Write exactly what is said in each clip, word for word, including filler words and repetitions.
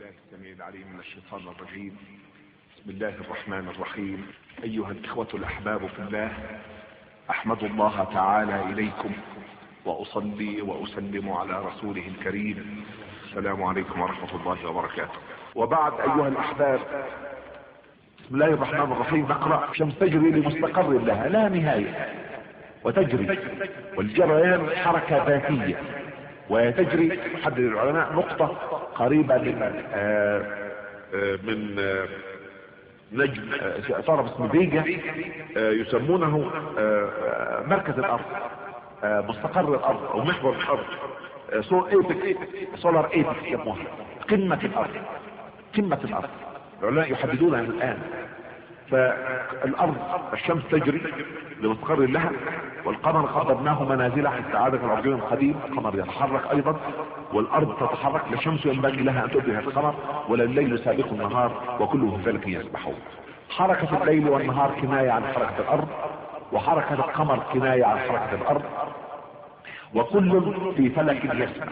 بالله السميع العليم من الشيطان الرجيم. بسم الله الرحمن الرحيم. أيها الإخوة الأحباب في الله، أحمد الله تعالى إليكم وأصلي وأسلم على رسوله الكريم. السلام عليكم ورحمة الله وبركاته. وبعد أيها الأحباب، بسم الله الرحمن الرحيم. نقرأ: شمس تجري لمستقر لها لا نهاية وتجري، والجريان حركة ذاتية، وتجري حدد العلماء نقطة قريبة من آآ آآ من آآ نجم صار باسم فيجا يسمونه مركز الارض، مستقر الارض او محور الارض، سول ايبك سولار ايبك يسموها قمة الارض. قمة الارض العلماء يحددونها الان. فالارض الشمس تجري لمستقر لها، والقمر قدرناه منازل حتى عاد كالعرجون القديم. القمر يتحرك ايضا والارض تتحرك. لا الشمس ينبغي لها ان تدرك القمر ولا الليل سابق النهار، وكله في فلك يسبحون. حركة الليل والنهار كناية عن حركة الارض، وحركة القمر كناية عن حركة الارض، وكل في فلك يسبح.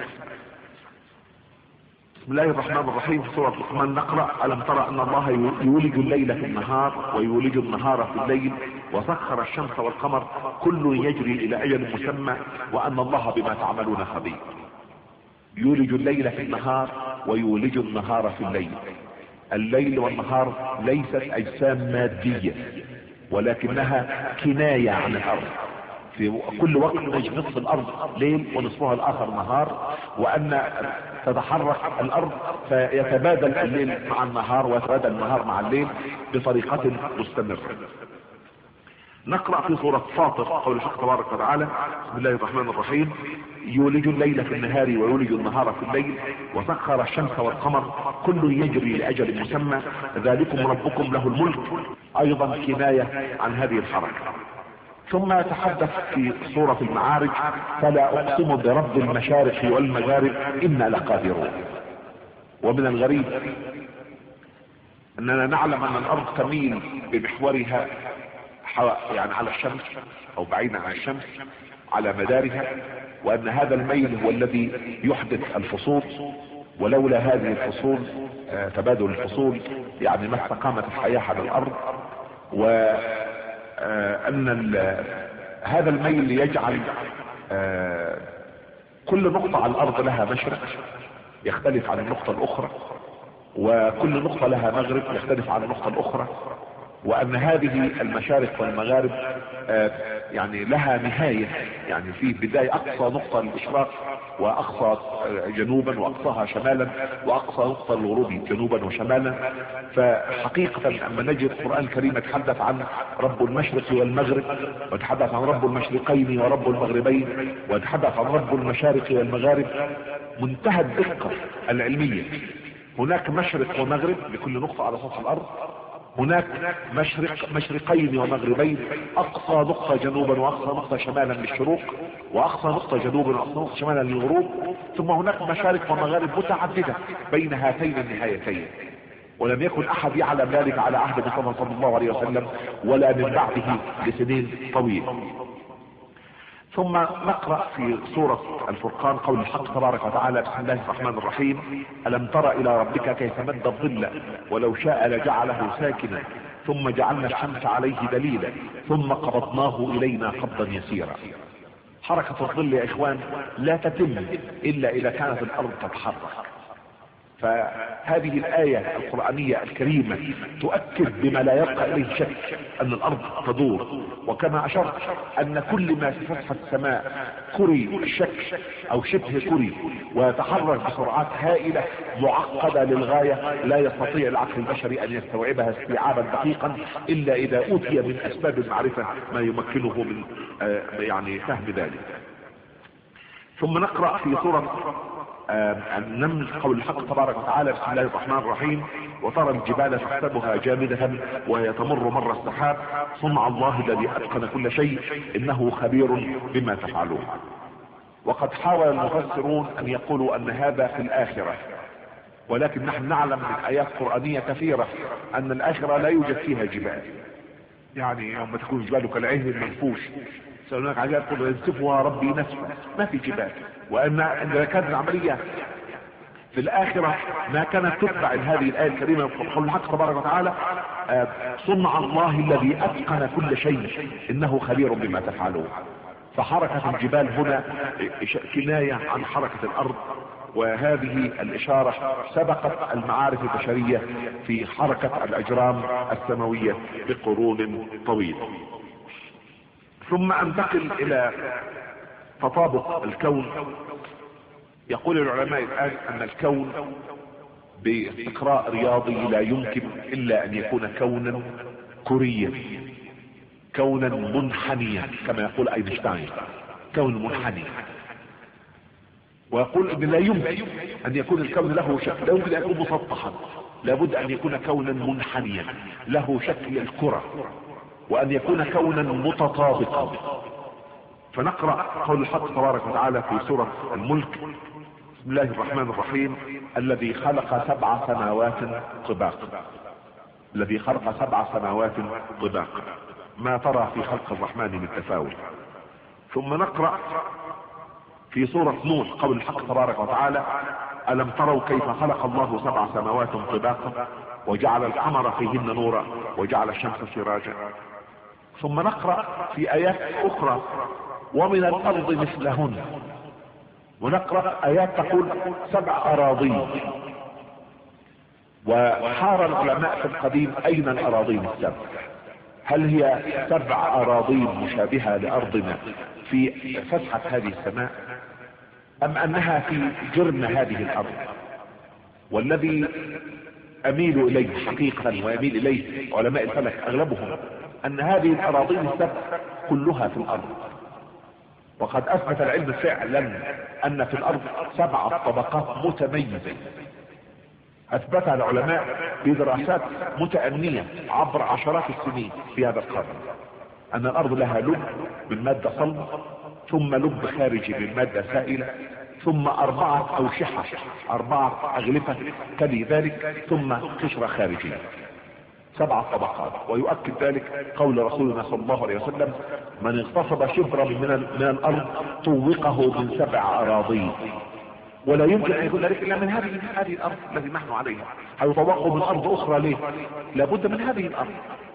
بسم الله الرحمن الرحيم. في سورة لقمان نقرأ: ألم ترى أن الله يولج الليل في النهار ويولج النهار في الليل وسخر الشمس والقمر كل يجري إلى أجل مسمى وأن الله بما تعملون خبير. يولج الليل في النهار ويولج النهار في الليل. الليل والنهار ليست أجسام مادية، ولكنها كناية عن الأرض. في كل وقت نصف الارض ليل ونصفها الاخر نهار، وان تتحرك الارض فيتبادل الليل مع النهار ويتبادل النهار مع الليل بطريقة مستمرة. نقرأ في سورة فاطر قول الحق تبارك وتعالى: بسم الله الرحمن الرحيم. يولج الليل في النهار ويولج النهار في الليل وسخر الشمس والقمر كل يجري لأجل مسمى ذلكم ربكم له الملك، ايضا كناية عن هذه الحركة. ثم يتحدث في سورة المعارج: فلا اقسم برب المشارق والمغارب انا لقادرون. ومن الغريب اننا نعلم ان الارض تميل بمحورها يعني على الشمس او بعيدا عن الشمس على مدارها، وان هذا الميل هو الذي يحدث الفصول، ولولا هذه الفصول آه تبادل الفصول يعني ما استقامت الحياة على الارض. و آه ان هذا الميل يجعل آه كل نقطة على الارض لها مشرق يختلف عن النقطة الاخرى، وكل نقطة لها مغرب يختلف عن النقطة الاخرى، وان هذه المشارق والمغارب آه يعني لها نهاية، يعني في بداية اقصى نقطة للاشراق واقصى جنوبا واقصاها شمالا واقصى نقطة للغروب جنوبا وشمالا. فحقيقة لما نجد القرآن الكريم يتحدث عن رب المشرق والمغرب، ويتحدث عن رب المشرقين ورب المغربين، ويتحدث عن رب المشارق والمغارب، منتهى الدقة العلمية. هناك مشرق ومغرب لكل نقطة على سطح الارض، هناك مشرق مشرقين ومغربين، اقصى نقطة جنوبا واقصى نقطة شمالا للشروق، واقصى نقطة جنوبا واقصى نقطة شمالا للغروب. ثم هناك مشارق ومغارب متعددة بين هاتين النهايتين، ولم يكن احد يعلم ذلك على عهد محمد صلى الله عليه وسلم ولا من بعده لسنين طويلة. ثم نقرأ في سورة الفرقان قول الحق تبارك وتعالى: بسم الله الرحمن الرحيم. ألم تر إلى ربك كيف مد الظل ولو شاء لجعله ساكنا ثم جعلنا الشمس عليه دليلا ثم قبضناه إلينا قبضا يسيرا. حركة الظل يا إخوان لا تتم إلا إذا كانت الأرض تتحرك. فهذه الآية القرآنية الكريمة تؤكد بما لا يبقى إليه شك أن الأرض تدور، وكما أشرت أن كل ما في سطح السماء كري الشك أو شبه كري ويتحرك بسرعات هائلة معقدة للغاية لا يستطيع العقل البشري أن يستوعبها استيعابا دقيقا إلا إذا أوتي من أسباب المعرفة ما يمكنه من آه يعني فهم ذلك. ثم نقرأ في سورة النمل قول الحق تبارك وتعالى: بسم الله الرحمن الرحيم. وترى الجبال تحسبها جامدة وهي تمر مر السحاب صنع الله الذي أتقن كل شيء إنه خبير بما تفعلون. وقد حاول المفسرون أن يقولوا أن هذا في الآخرة، ولكن نحن نعلم من آيات قرآنية كثيرة أن الآخرة لا يوجد فيها جبال، يعني يوم تكون الجبال كالعهن المنفوش سألوناك عجاب قل ينسفها ربي نسفا، ما في جبال. وأن عندما كانت العملية في الآخرة ما كانت تتبع هذه الآية الكريمة قول الحق تبارك وتعالى صنع الله الذي أتقن كل شيء إنه خبير بما تفعلون. فحركة الجبال هنا كناية عن حركة الأرض، وهذه الإشارة سبقت المعارف البشرية في حركة الأجرام السماوية بقرون طويلة. ثم أنتقل إلى تطابق الكون. يقول العلماء الآن أن الكون باستقراء رياضي لا يمكن إلا أن يكون كونا كريا، كونا منحنيا كما يقول أينشتاين، كون منحني. ويقول ان لا يمكن ان يكون الكون له شكل، لا يمكن ان يكون مسطحا، لابد ان يكون كونا منحنيا له شكل الكرة، وان يكون كونا متطابقا. فنقرأ قول الحق تبارك وتعالى في سورة الملك: بسم الله الرحمن الرحيم: الذي خلق سبع سماوات طباقا. الذي خلق سبع سماوات طباقا، ما ترى في خلق الرحمن من تفاوت. ثم نقرأ في سورة نوح قول الحق تبارك وتعالى: ألم تروا كيف خلق الله سبع سماوات طباقا وجعل القمر فيهن نورا وجعل الشمس سراجا. ثم نقرأ في آيات أخرى: ومن الأرض مثلهن. ونقرأ آيات تقول سبع أراضين. وحار العلماء في القديم أين الأراضين السبع؟ هل هي سبع أراضين مشابهة لأرضنا في فتحة هذه السماء، أم أنها في جرم هذه الأرض؟ والذي أميل إليه حقيقة ويميل إليه علماء الفلك أغلبهم أن هذه الأراضين السبع كلها في الأرض. وقد أثبت العلم فعلا أن في الأرض سبع طبقات متميزة، أثبتها العلماء بدراسات متأنية عبر عشرات السنين في هذا القرن، أن الأرض لها لب من مادة صلب، ثم لب خارجي من مادة سائلة، ثم أربعة أوشحة، أربعة أغلفة تلي ذلك، ثم قشرة خارجية، سبع طبقات. ويؤكد ذلك قول رسولنا صلى الله عليه وسلم: من اغتصب شبرا من, من الأرض طوقه من سبع أراضين. ولا يمكن ان يكون ذلك الا من هذه هذه الارض التي نحن عليها. هيطوقوا من ارض اخرى ليه؟ لابد من هذه الارض.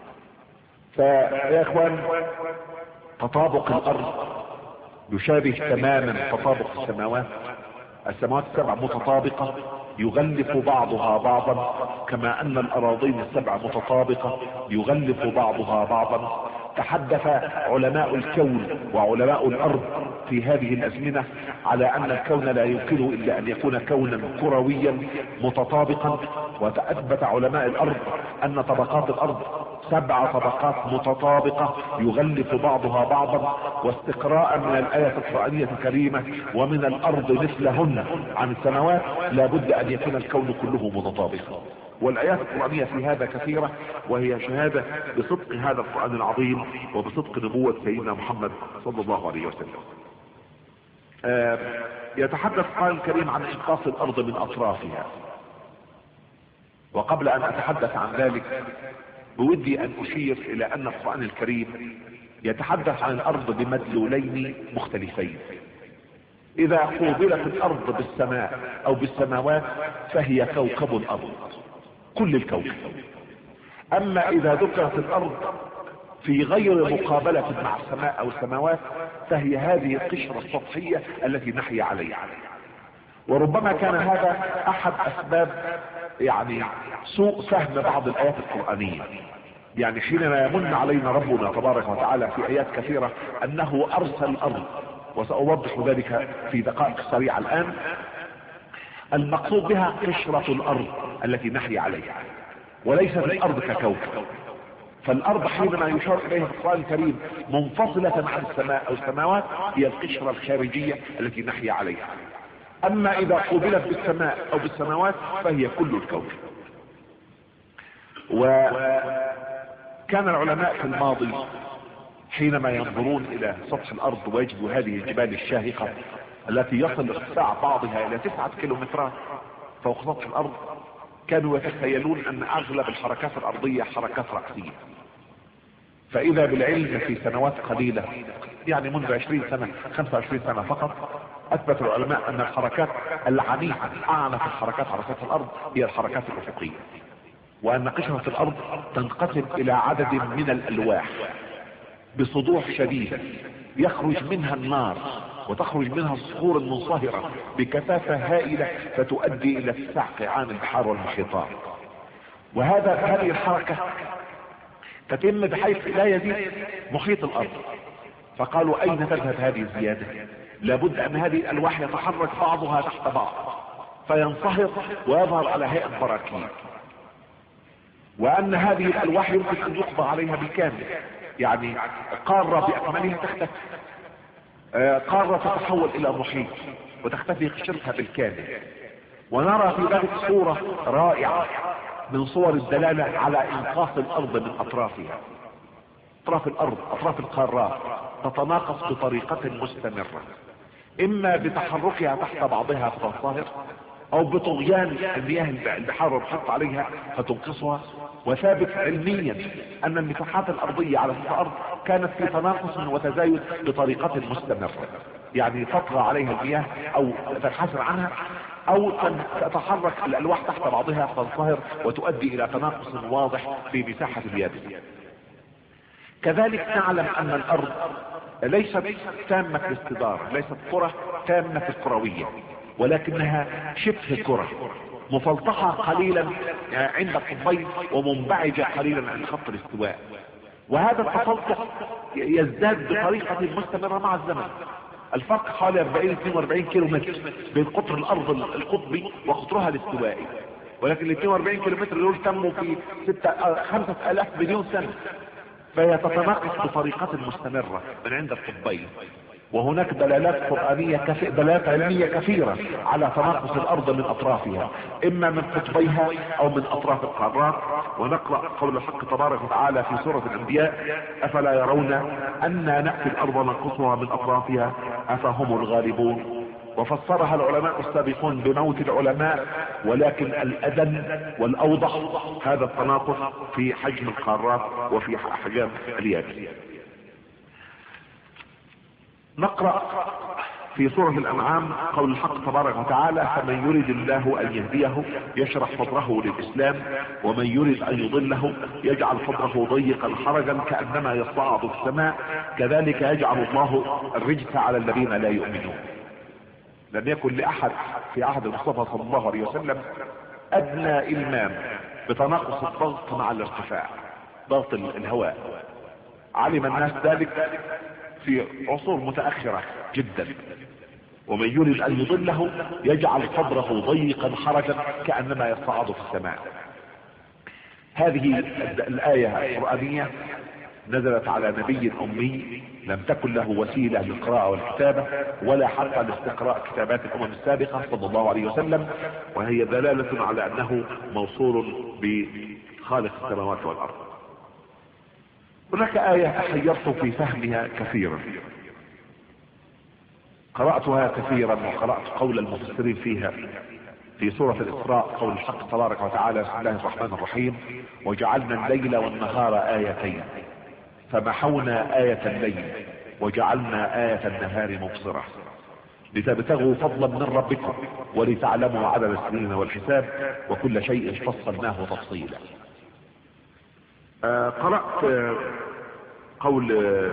فيا اخوان، تطابق الارض يشابه تماما تطابق السماوات. السماوات السبع متطابقة يغلف بعضها بعضا، كما ان الاراضين السبع متطابقة يغلف بعضها بعضا. تحدث علماء الكون وعلماء الارض في هذه الازمنة على ان الكون لا يمكنه الا ان يكون كونا كرويا متطابقا. وتثبت علماء الارض ان طبقات الارض سبع طبقات متطابقة يغلف بعضها بعضا. واستقراء من الآية القرآنية الكريمة: ومن الارض مثلهن عن السماوات، لابد ان يكون الكون كله متطابقا. والآيات القرآنية في هذا كثيرة، وهي شهادة بصدق هذا القرآن العظيم وبصدق نبوة سيدنا محمد صلى الله عليه وسلم. آه يتحدث القرآن الكريم عن انقاص الأرض من أطرافها. وقبل أن أتحدث عن ذلك بودي أن أشير إلى أن القرآن الكريم يتحدث عن الأرض بمدلولين مختلفين. إذا قوبلت الأرض بالسماء أو بالسماوات فهي كوكب الأرض، كل الكوكب. اما اذا ذكرت الارض في غير مقابلة مع السماء او السماوات فهي هذه القشرة السطحية التي نحيا عليها. وربما كان هذا احد اسباب يعني سوء فهم بعض الايات القرآنية. يعني حينما يمن علينا ربنا تبارك وتعالى في ايات كثيرة انه ارسل الارض، وسأوضح ذلك في دقائق سريعة الان، المقصود بها قشرة الارض التي نحيا عليها، وليست الارض ككوكب. فالارض حينما يشار اليها في القرآن الكريم منفصلة عن السماء او السماوات هي القشرة الخارجية التي نحيا عليها. اما اذا قوبلت بالسماء او بالسماوات فهي كل الكوكب. وكان العلماء في الماضي حينما ينظرون الى سطح الارض ويجدوا هذه الجبال الشاهقة التي يصل ارتفاع بعضها الى تسعة كيلومترات فوق سطح الارض، كانوا يتخيلون ان اغلب الحركات الارضية حركات رأسية. فاذا بالعلم في سنوات قليلة، يعني منذ عشرين سنة خمسة وعشرين سنة فقط، اثبت العلماء ان الحركات العنيفة اعنف الحركات على سطح الارض هي الحركات الافقية، وان قشرة الارض تنقسم الى عدد من الالواح بصدوع شديد يخرج منها النار وتخرج منها الصخور المنصهرة بكثافة هائلة فتؤدي الى اتساع قيعان البحار والمحيطات. وهذا هذه الحركة تتم بحيث لا يزيد محيط الارض. فقالوا اين تذهب هذه الزيادة؟ لابد ان هذه الالواح يتحرك بعضها تحت بعض فينصهر ويظهر على هيئة براكين، وان هذه الالواح يمكن ان يقضى عليها بالكامل، يعني قارة باكملها تختفي، قارة تتحول الى محيط وتختفي قشرتها بالكامل. ونرى في ذلك صورة رائعة من صور الدلالة على انقاص الارض من اطرافها. اطراف الارض اطراف القارات تتناقص بطريقة مستمرة، اما بتحركها تحت بعضها فتنصهر، او بطغيان المياه البحار والمحيط عليها فتنقصها. وثابت علميا ان المساحات الارضية على سطح الارض كانت في تناقص وتزايد بطريقة مستمرة، يعني تطغى عليها المياه او تنحسر عنها، او تتحرك الالواح تحت بعضها فتنصهر وتؤدي الى تناقص واضح في مساحة اليابس. كذلك نعلم ان الارض ليست تامة الاستدارة، ليست كرة تامة الكروية، ولكنها شبه كرة مفلطحة قليلا عند القطبين ومنبعجة قليلا عند خط الاستواء. وهذا التفلطح يزداد بطريقة مستمرة مع الزمن. الفرق حوالي أربعين اثنين وأربعين كيلو متر بين قطر الارض القطبي وقطرها الاستوائي، ولكن ال اثنين وأربعين كيلو متر دول تموا في ستة خمسة آلاف مليون سنة، فهي تتناقص بطريقة مستمرة من عند القطبين. وهناك دلالات قرآنية كثيرة، دلالات علمية كثيرة على تناقص الارض من اطرافها، اما من قطبيها او من اطراف القارات. ونقرأ قول الحق تبارك وتعالى في سورة الانبياء: افلا يرون انا نأتي الارض ننقصها من اطرافها افهم الغالبون. وفسرها العلماء السابقون بموت العلماء، ولكن الأدن والأوضح هذا التناقص في حجم القارات وفي أحجام اليابس. نقرأ في سورة الأنعام قول الحق تبارك وتعالى: فمن يريد الله أن يهديه يشرح صدره للإسلام ومن يريد أن يضله يجعل صدره ضيقا حرجا كأنما يصعد في السماء كذلك يجعل الله الرجس على الذين لا يؤمنون. لم يكن لأحد في عهد المصطفى صلى الله عليه وسلم أدنى إلمام بتناقص الضغط مع الارتفاع، ضغط الهواء. علم الناس ذلك في عصور متأخرة جدا. ومن يريد أن يضله يجعل صدره ضيقا حرجا كأنما يصعد في السماء. هذه الآية القرآنية نزلت على نبي أمي لم تكن له وسيلة للقراءة والكتابة ولا حتى لاستقراء كتابات الأمم السابقة صلى الله عليه وسلم، وهي دلالة على أنه موصول بخالق السماوات والأرض. هناك آية تحيرت في فهمها كثيرا، قرأتها كثيرا وقرأت قول المفسرين فيها في سورة الإسراء قول الحق تبارك وتعالى: بسم الله الرحمن الرحيم: وجعلنا الليل والنهار آيتين فمحونا آية الليل وجعلنا آية النهار مبصرة لتبتغوا فضلا من ربكم ولتعلموا عدد السنين والحساب وكل شيء فصلناه تفصيلا. آه قرأت آه قول آه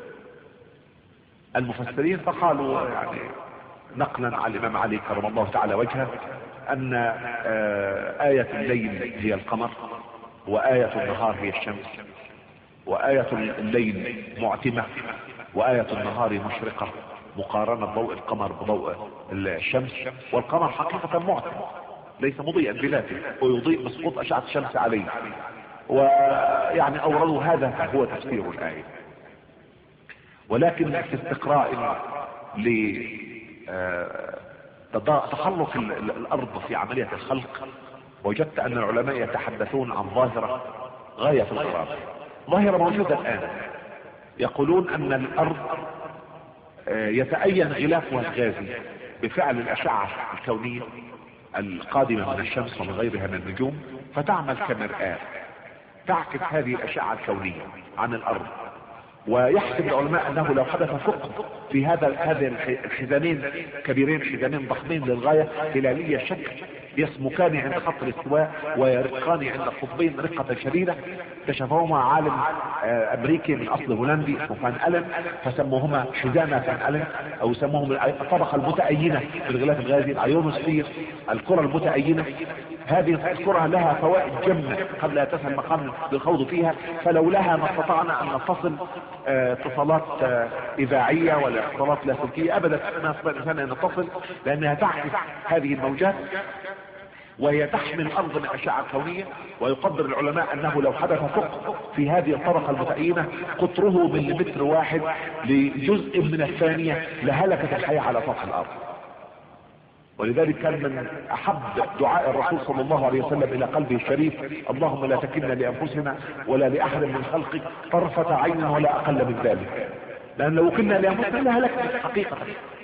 المفسرين فقالوا يعني نقلا عن الإمام علي كرم الله تعالى وجهه أن آه آية الليل هي القمر وآية النهار هي الشمس، وآية الليل معتمة وآية النهار مشرقة، مقارنة ضوء القمر بضوء الشمس. والقمر حقيقة معتم ليس مضيئا بذاته ويضيء مسقوط أشعة الشمس عليه. ويعني أوردوا هذا هو تفسير الآية. ولكن في استقراء لتحرك الأرض في عملية الخلق وجدت أن العلماء يتحدثون عن ظاهرة غاية في الغرابة، ظاهرة موجودة الآن. يقولون أن الأرض يتأين غلافها الغازي بفعل الأشعة الكونية القادمة من الشمس ومن غيرها من النجوم، فتعمل كمرآة تعكس هذه الأشعة الكونية عن الأرض، ويحسب العلماء انه لو حدث ثقب في هذا هذه الحزامين كبيرين، حزامين ضخمين للغايه هلاليه الشكل، يسمكان عند خط الاستواء ويرقان عند القطبين رقه شديده، اكتشفهما عالم امريكي من اصل هولندي اسمه فان الن، فسموهما حزام فان الن، او سموهم الطبقه المتأينه في الغلاف الغازي، الايونوسفير، الكره المتأينه. هذه الكره لها فوائد جمه قبل ان تسهل مقام للخوض فيها، فلولاها ما استطعنا ان نتصل اتصالات اذاعيه ولا اتصالات لاسلكيه ابدا، ما استطاع الانسان ان نتصل، لانها تعكس هذه الموجات وهي تحمل الارض من الاشعه الكونيه. ويقدر العلماء انه لو حدث ثقب في هذه الطبقه المتأينه قطره مليمتر واحد لجزء من الثانيه لهلكت الحياه على سطح الارض. ولذلك كان من احب دعاء الرسول صلى الله عليه وسلم الى قلبه الشريف: اللهم لا تكلنا لانفسنا ولا لاحد من خلقك طرفة عين ولا اقل من ذلك، لان لو كنا لانفسنا لهلكنا حقيقة.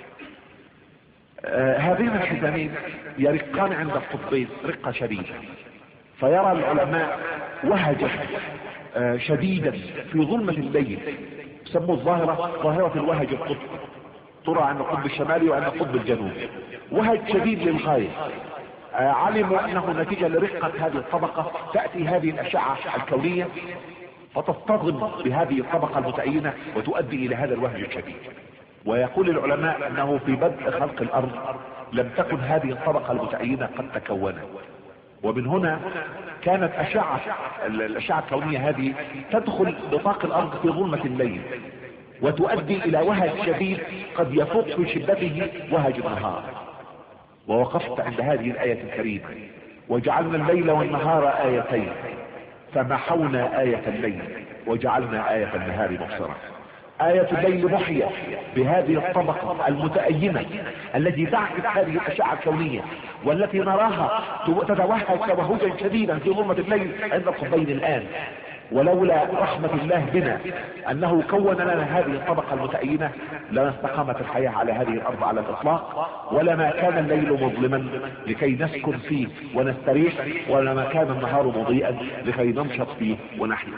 آه هذين الحزامين يرقان عند القطبين رقة شديدة، فيرى العلماء وهجا آه شديدا في ظلمة الليل، سموا الظاهرة ظاهرة الوهج القطب، ترى عند القطب الشمالي وعند القطب الجنوبي، وهج شديد للغاية. آه علموا انه نتيجة لرقة هذه الطبقة تأتي هذه الاشعة الكونية فتصطدم بهذه الطبقة المتأينة وتؤدي الى هذا الوهج الشديد. ويقول العلماء انه في بدء خلق الارض لم تكن هذه الطبقة المتأينة قد تكونت، ومن هنا كانت اشعة الاشعة الكونية هذه تدخل نطاق الارض في ظلمة الليل وتؤدي الى وهج شديد قد يفوق في شدته وهج النهار. ووقفت عند هذه الآية الكريمة: وجعلنا الليل والنهار آيتين فمحونا آية الليل وجعلنا آية النهار مبصرة. آية الليل محية بهذه الطبقة المتأينة التي تعكس هذه الأشعة الكونية والتي نراها تتوهج توهجا شديدا في ظلمة الليل عند القطبين الآن. ولولا رحمة الله بنا انه كون لنا هذه الطبقة المتأينة لما استقامت الحياة على هذه الارض على الاطلاق، ولما كان الليل مظلما لكي نسكن فيه ونستريح، ولما كان النهار مضيئا لكي ننشط فيه ونحيا.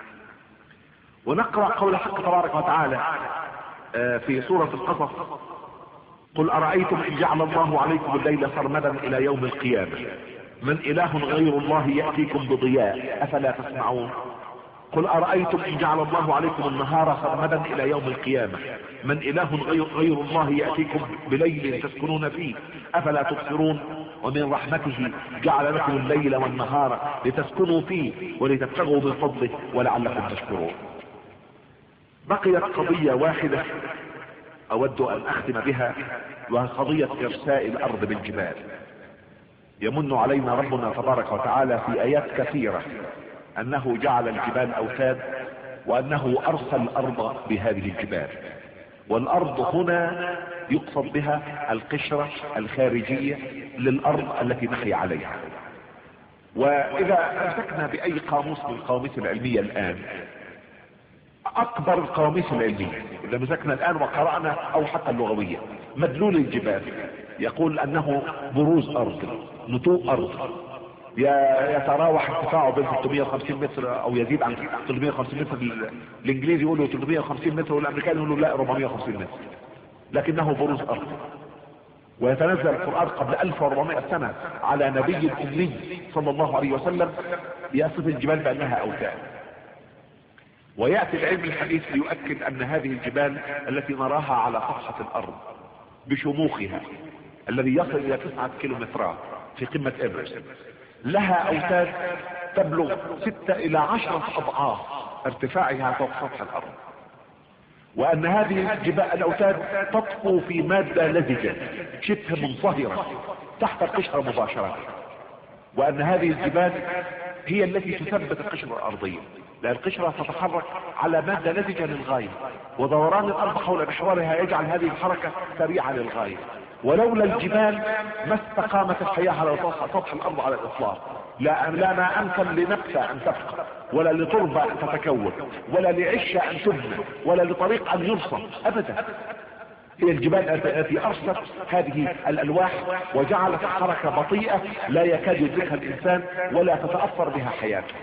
ونقرأ قول الحق تبارك وتعالى في سورة القصص: قل أرأيتم إن جعل الله عليكم الليل سرمدا إلى يوم القيامة من إله غير الله يأتيكم بضياء أفلا تسمعون. قل أرأيتم إن جعل الله عليكم النهار سرمدا إلى يوم القيامة من إله غير الله يأتيكم بليل تسكنون فيه أفلا تبصرون. ومن رحمته جعل لكم الليل والنهار لتسكنوا فيه ولتبتغوا من فضله ولعلكم تشكرون. بقيت قضية واحدة أود أن أختم بها، وهي قضية إرساء الأرض بالجبال. يمن علينا ربنا تبارك وتعالى في آيات كثيرة أنه جعل الجبال أوتاد، وأنه أرسل الأرض بهذه الجبال. والأرض هنا يقصد بها القشرة الخارجية للأرض التي نحيا عليها. وإذا أمسكنا بأي قاموس من القواميس العلمية الآن، أكبر القواميس العلمية إذا مسكنا الآن وقرأنا أو حتى اللغوية، مدلول الجبال يقول أنه بروز أرض، نتوء أرض، يتراوح ارتفاعه بين ثلاثمائة وخمسين متر أو يزيد عن ثلاثمائة وخمسين متر. الإنجليزي يقولوا ثلاثمائة وخمسين متر والأمريكان يقولوا لا أربعمائة وخمسين متر، لكنه بروز أرض. ويتنزل القرآن قبل ألف وأربعمائة سنة على نبي الأمي صلى الله عليه وسلم يصف الجبال بأنها أوتاد. ويأتي العلم الحديث ليؤكد أن هذه الجبال التي نراها على صفحة الأرض بشموخها الذي يصل إلى تسعة كيلومترات في قمة إيفرست لها أوتاد تبلغ ستة إلى عشرة أضعاف ارتفاعها فوق سطح الأرض، وأن هذه الجبال الأوتاد تطفو في مادة لزجة شبه منصهرة تحت القشرة مباشرة، وأن هذه الجبال هي التي تثبت القشرة الأرضية، لأن القشرة تتحرك على مادة لزجة للغاية، ودوران الأرض حول محورها يجعل هذه الحركة سريعة للغاية. ولولا الجبال ما استقامت الحياة على سطح الأرض على الإطلاق. لا, لا ما أمكن لنبتة أن تبقى، ولا لتربة أن تتكون، ولا لعشة أن تبنى، ولا لطريق أن يرسم أبدا. هي الجبال التي أرسلت هذه الألواح وجعلت الحركة بطيئة لا يكاد يدركها الإنسان ولا تتأثر بها حياته.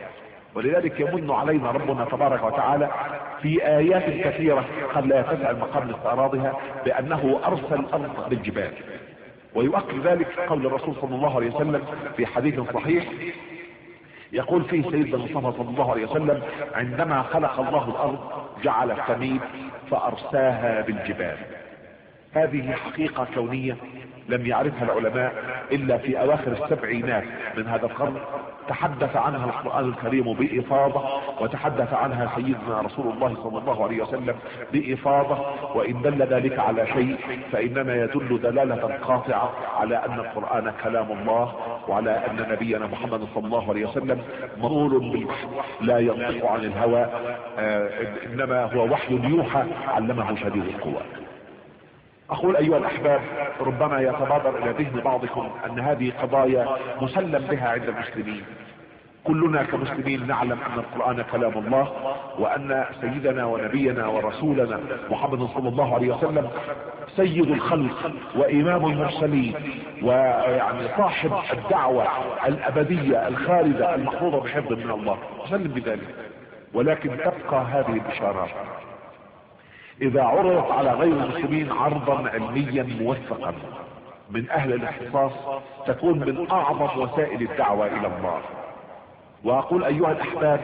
ولذلك يمن علينا ربنا تبارك وتعالى في آيات كثيرة قد لا يتسع المقام لاستعراضها بأنه أرسل الأرض بالجبال. ويؤكد ذلك قول الرسول صلى الله عليه وسلم في حديث صحيح يقول فيه سيدنا المصطفى صلى الله عليه وسلم: عندما خلق الله الأرض جعل السميد فأرساها بالجبال. هذه حقيقة كونية لم يعرفها العلماء إلا في أواخر السبعينات من هذا القرن، تحدث عنها القرآن الكريم بإفاضة، وتحدث عنها سيدنا رسول الله صلى الله عليه وسلم بإفاضة. وإن دل ذلك على شيء فإنما يدل دلالة قاطعة على أن القرآن كلام الله، وعلى أن نبينا محمد صلى الله عليه وسلم مرور بالوحي لا ينطق عن الهوى، آه إنما هو وحي يوحى علمه شديد القوى. أقول أيها الأحباب، ربما يتبادر إلى ذهن بعضكم أن هذه قضايا مسلم بها عند المسلمين. كلنا كمسلمين نعلم أن القرآن كلام الله، وأن سيدنا ونبينا ورسولنا محمد صلى الله عليه وسلم سيد الخلق وإمام المرسلين، ويعني صاحب الدعوة الأبدية الخالدة المحفوظة بحفظ من الله، مسلم بذلك. ولكن تبقى هذه الإشارات إذا عرضت على غير المسلمين عرضا علميا موثقا من أهل الاختصاص تكون من أعظم وسائل الدعوة إلى الله. وأقول أيها الأحباب،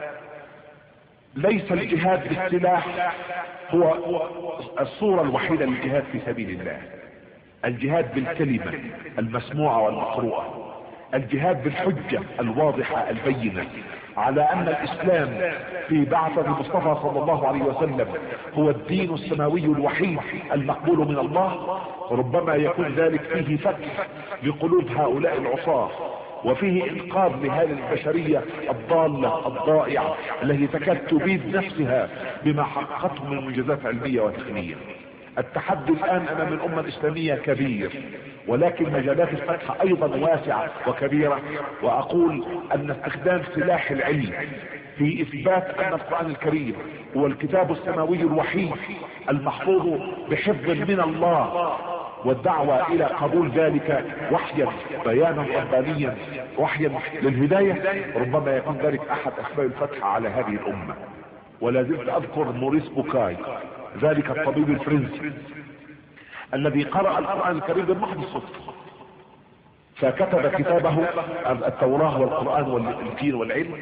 ليس الجهاد بالسلاح هو الصورة الوحيدة للجهاد في سبيل الله. الجهاد بالكلمة المسموعة والمقروءة، الجهاد بالحجة الواضحة البينة على أن الإسلام في بعثة المصطفى صلى الله عليه وسلم هو الدين السماوي الوحيد المقبول من الله. ربما يكون ذلك فيه فتح لقلوب هؤلاء العصاة، وفيه إنقاذ لهذه البشرية الضالة الضائعة التي تكاد تبيد نفسها بما حققته من منجزات علمية وتقنية. التحدي الآن أمام الأمة الإسلامية كبير، ولكن مجالات الفتح أيضا واسعة وكبيرة. وأقول أن استخدام سلاح العلم في إثبات أن القرآن الكريم هو الكتاب السماوي الوحيد المحفوظ بحفظ من الله، والدعوة إلى قبول ذلك وحيا بيانا ربانيا وحيا للهداية، ربما يكون ذلك أحد أسباب الفتح على هذه الأمة. ولا زلت أذكر موريس بوكاي، ذلك الطبيب الفرنسي الذي قرأ القرآن الكريم بالمحض الصدفة، فكتب كتابه التوراة والقرآن والإنجيل والعلم.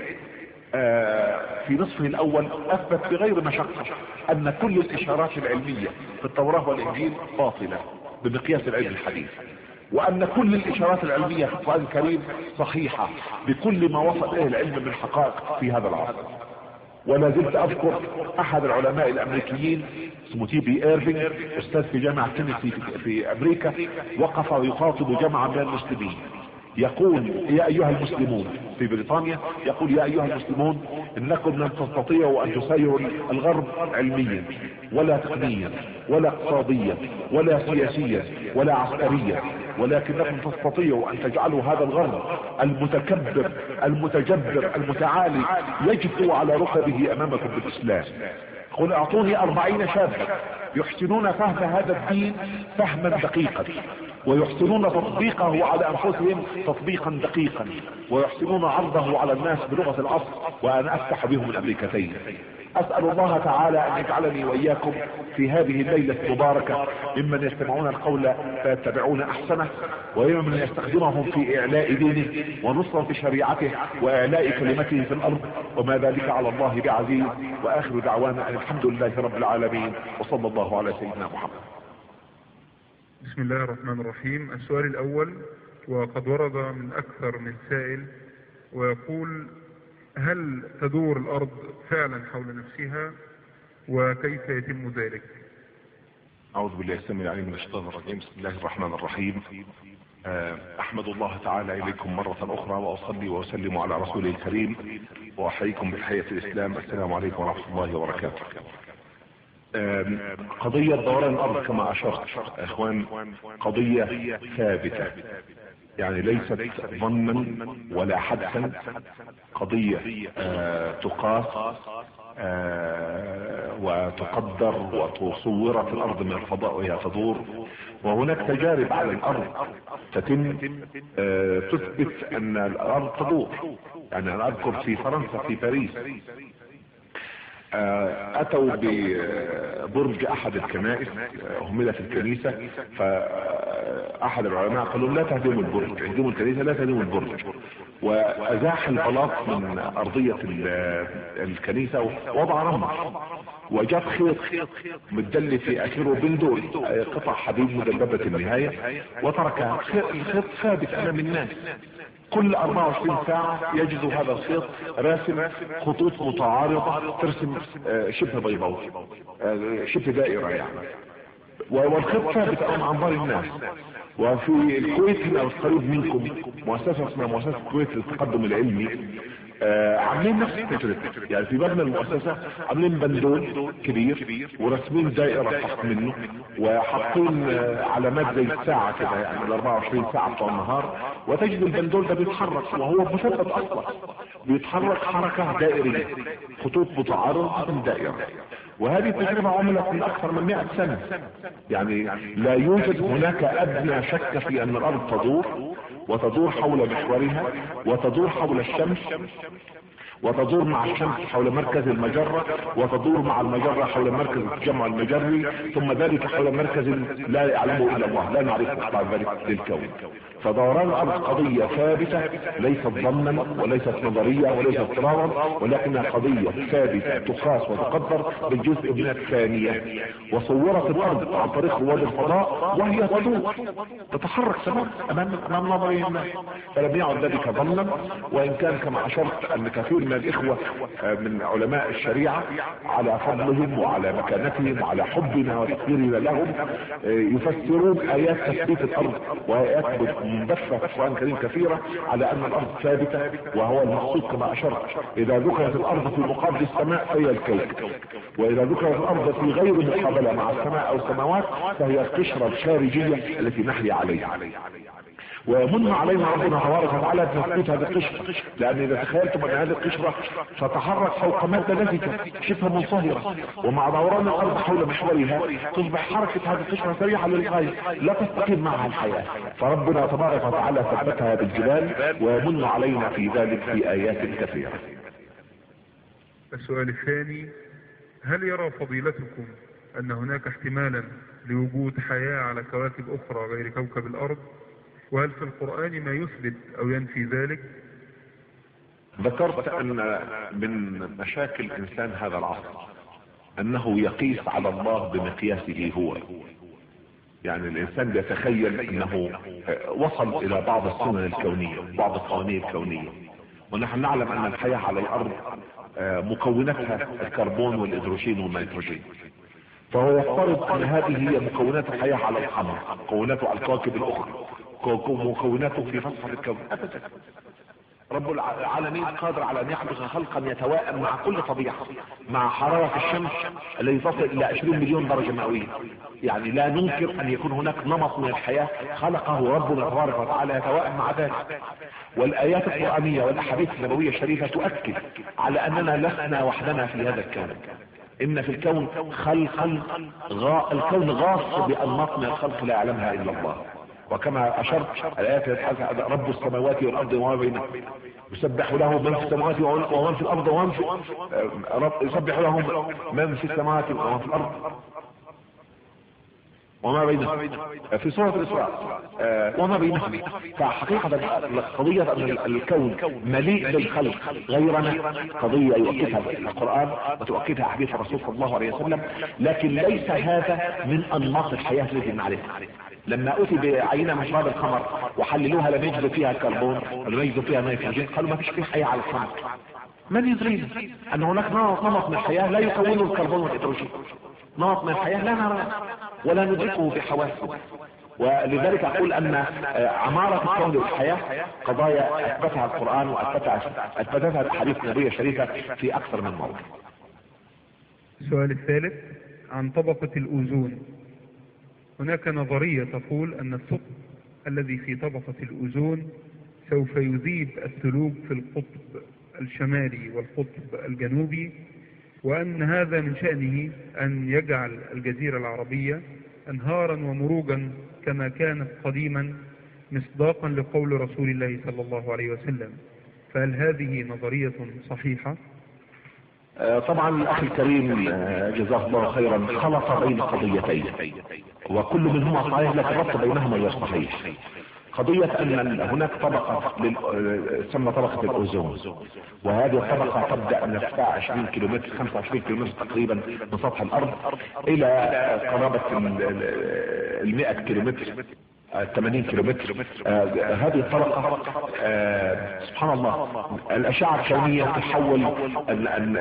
في نصفه الأول أثبت بغير مشقة أن كل الإشارات العلمية في التوراة والإنجيل باطلة بمقياس العلم الحديث، وأن كل الإشارات العلمية في القرآن الكريم صحيحة بكل ما وصل إليه العلم من حقائق في هذا العصر. ولا زلت أذكر أحد العلماء الأمريكيين اسمه تي بي إيرفينج، أستاذ في جامعة تينيسي في أمريكا، وقف ويخاطب جماعة من المسلمين يقول: يا أيها المسلمون، في بريطانيا يقول: يا أيها المسلمون، إنكم لن تستطيعوا أن تسيروا الغرب علميا ولا تقنيا ولا اقتصاديا ولا سياسيا ولا عسكريا، ولكنكم تستطيعوا أن تجعلوا هذا الغرب المتكبر المتجبر المتعالي يجثو على ركبه أمامكم بالإسلام. قل أعطوني أربعين شابا يحسنون فهم هذا الدين فهما دقيقا، ويحسنون تطبيقه على أنفسهم تطبيقا دقيقا، ويحسنون عرضه على الناس بلغة العصر، وأنا أفتح بهم الأمريكتين. أسأل الله تعالى أن يجعلني وإياكم في هذه الليلة المباركة ممن يستمعون القول فيتبعون أحسنه، وممن يستخدمهم في إعلاء دينه ونصرة شريعته وإعلاء كلمته في الأرض، وما ذلك على الله بعزيز. وآخر دعوانا أن الحمد لله رب العالمين، وصلى الله على سيدنا محمد. بسم الله الرحمن الرحيم. السؤال الأول، وقد ورد من أكثر من سائل ويقول: هل تدور الأرض فعلا حول نفسها، وكيف يتم ذلك؟ أعوذ بالله السميع العليم من الشيطان الرجيم. بسم الله الرحمن الرحيم. أحمد الله تعالى إليكم مرة أخرى، وأصلي وأسلم على رسوله الكريم، وأحييكم بتحية الإسلام. السلام عليكم ورحمة الله وبركاته. قضية دوران الأرض كما أشرت أخوان قضية ثابتة، يعني ليست ظنا ولا حدثا، قضية آه تقاس آه وتقدر وتصورت الأرض من الفضاء وهي تدور، وهناك تجارب على الأرض تتم آه تثبت أن الأرض تدور. يعني انا اذكر في فرنسا في باريس اتوا ببرج احد الكنائس، اهملت الكنيسة، فاحد العلماء قالوا لا تهدموا البرج، اهدموا الكنيسة لا تهدموا البرج، وازاح البلاط من ارضية الكنيسة ووضع رمل وجاب خيط متدلي في اخره بندول، قطع حديد مدببة النهاية، وتركها. الخيط ثابت امام الناس، كل اربعة وعشرين ساعة يجد هذا الخيط راسم خطوط متعارضة ترسم شبه بيضاء، شبه دائرة يعني، والخيط ثابت امام انظار الناس. وفي الكويت هنا القريب منكم مؤسسة اسمها مؤسسة الكويت للتقدم العلمي، آه عاملين نفس الفكرة، يعني في مبنى المؤسسة عاملين بندول كبير ورسمين دائرة تحت منه، وحاطين آه علامات زي الساعة كده، يعني ال أربعة وعشرين ساعة بتوع النهار، وتجد البندول ده بيتحرك وهو مثبت اصلا، بيتحرك حركة دائرية، خطوط متعارضة من دائرة. وهذه التجربة عملت من اكثر من مئة سنة، يعني لا يوجد هناك ادنى شك في ان الارض تدور، وتدور حول محورها، وتدور حول الشمس، وتدور مع الشمس حول مركز المجرة، وتدور مع المجرة حول مركز التجمع المجري، ثم ذلك حول مركز لا يعلمه الا الله، لا نعرفه بعد ذلك للكون. فدوران الارض قضية ثابتة، ليست ظنا وليست نظرية وليست افتراضا، ولكنها قضية ثابتة تقاس وتقدر بالجزء من الثانية. وصورت الارض عن طريق رواد الفضاء وهي تدور تتحرك تمام امام امام نظري الناس، فلم يعد ذلك ظنا. وان كان كما اشرت ان كثير من الاخوة من علماء الشريعة على فضلهم وعلى مكانتهم وعلى حبنا وتقديرنا لهم يفسرون ايات تثبيت الارض وايات مبثة في القرآن الكريم كثيرة على ان الارض ثابتة، وهو المقصود كما اشرت. اذا ذكرت الارض في مقابل السماء فهي الكوكب، واذا ذكرت الارض في غير مقابلة مع السماء او السماوات فهي القشرة الخارجية التي نحيا عليها. ومن علينا ربنا تبارك وتعالى تثبيت هذه القشرة، لان اذا تخيلتم ان هذه القشرة تتحرك فوق مادة لزجة شبه منصهرة، ومع دوران الارض حول محورها تصبح حركة هذه القشرة سريعة للغاية لا تستقيم معها الحياة، فربنا تبارك وتعالى ثبتها بالجبال ويمن علينا في ذلك في ايات كثيرة. السؤال الثاني: هل يرى فضيلتكم ان هناك احتمالا لوجود حياة على كواكب اخرى غير كوكب الارض؟ وهل في القرآن ما يثبت او ينفي ذلك؟ ذكرت ان من مشاكل الانسان هذا العصر انه يقيس على الله بمقياسه هو، يعني الانسان يتخيل انه وصل الى بعض السنن الكونية بعض القوانين الكونية، ونحن نعلم ان الحياة على الارض مكوناتها الكربون والهيدروجين والنيتروجين، فهو يفترض ان هذه هي مكونات الحياة على القمر، مكوناته على الكواكب الاخرى، مكوناته في فصل الكون. ابدا، رب العالمين قادر على ان يخلق خلقا يتوائم مع كل طبيعة، مع حرارة الشمس التي تصل الى عشرين مليون درجة مئوية. يعني لا ننكر ان يكون هناك نمط من الحياة خلقه ربنا تبارك وتعالى يتوائم مع ذلك. والايات القرآنية والاحاديث النبوية الشريفة تؤكد على اننا لسنا وحدنا في هذا الكون، ان في الكون خلقا غا... الكون غاص بانماط من الخلق لا يعلمها الا الله. وكما اشرت الايات رب السماوات والارض وما بينهما يسبح له من في السماوات ومن في الارض ومن في رب يسبح له من في السماوات ومن في الارض وما بينهما في سورة الإسراء وما بينهما. فحقيقة قضية أن الكون مليء بالخلق غيرنا قضية يؤكدها القرآن وتؤكدها أحاديث الرسول صلى الله عليه وسلم، لكن ليس هذا من أنماط الحياة التي نعرفها. لما أتي بعينة من شراب الخمر وحللوها لم يجدوا فيها كربون ولم يجدوا فيها نيتروجين، قالوا ما فيش فيه حياة على الخمر. من يدرينا أن هناك نمط من الحياة لا يكونه الكربون والهيدروجين، نمط من الحياة لا نراه ولا ندركه بحواسنا. ولذلك أقول أن عمارة الكون والحياة قضايا أثبتها القرآن وأثبتها أثبتها الحديث النبوي الشريفة في أكثر من موضع. السؤال الثالث عن طبقة الأوزون. هناك نظرية تقول أن الثقب الذي في طبقة الأوزون سوف يذيب الثلوج في القطب الشمالي والقطب الجنوبي، وأن هذا من شأنه أن يجعل الجزيرة العربية أنهارا ومروجا كما كانت قديما، مصداقا لقول رسول الله صلى الله عليه وسلم. فهل هذه نظرية صحيحة؟ طبعا الاخ الكريم جزاه الله خيرا خلط بين قضيتين، وكل منهما صحيح لكن الربط بينهما غير صحيح. قضية ان هناك طبقة تسمى طبقة الاوزون، وهذه الطبقة تبدأ من ارتفاع عشرين كيلومتر خمسة وعشرين كيلومتر تقريبا من سطح الارض الى قرابة المئة كيلومتر ثمانين كيلومتر. آه هذه الطبقة آه سبحان الله الاشعة الكونية تحول ال ال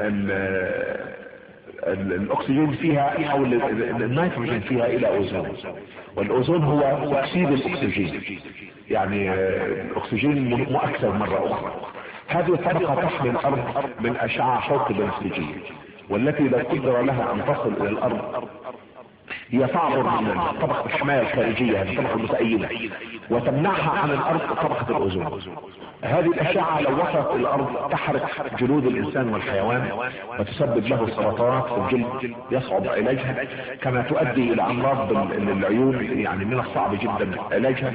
ال الاكسجين فيها يحول النيتروجين فيها الى اوزون، والاوزون هو اكسيد الاكسجين، يعني الاكسجين مؤكسد مرة اخرى. هذه الطبقة تحمي الارض من اشعة فوق البنفسجية، والتي لو قدر لها ان تصل الى الارض هي تعبر من طبقة الحماية الخارجية الطبقة المتأيدة وتمنعها عن الارض طبقة الاوزون. هذه الاشعة لو وصلت الارض تحرق جلود الانسان والحيوان وتسبب له سرطانات في الجلد يصعب علاجها، كما تؤدي الى امراض العيون يعني من الصعب جدا علاجها.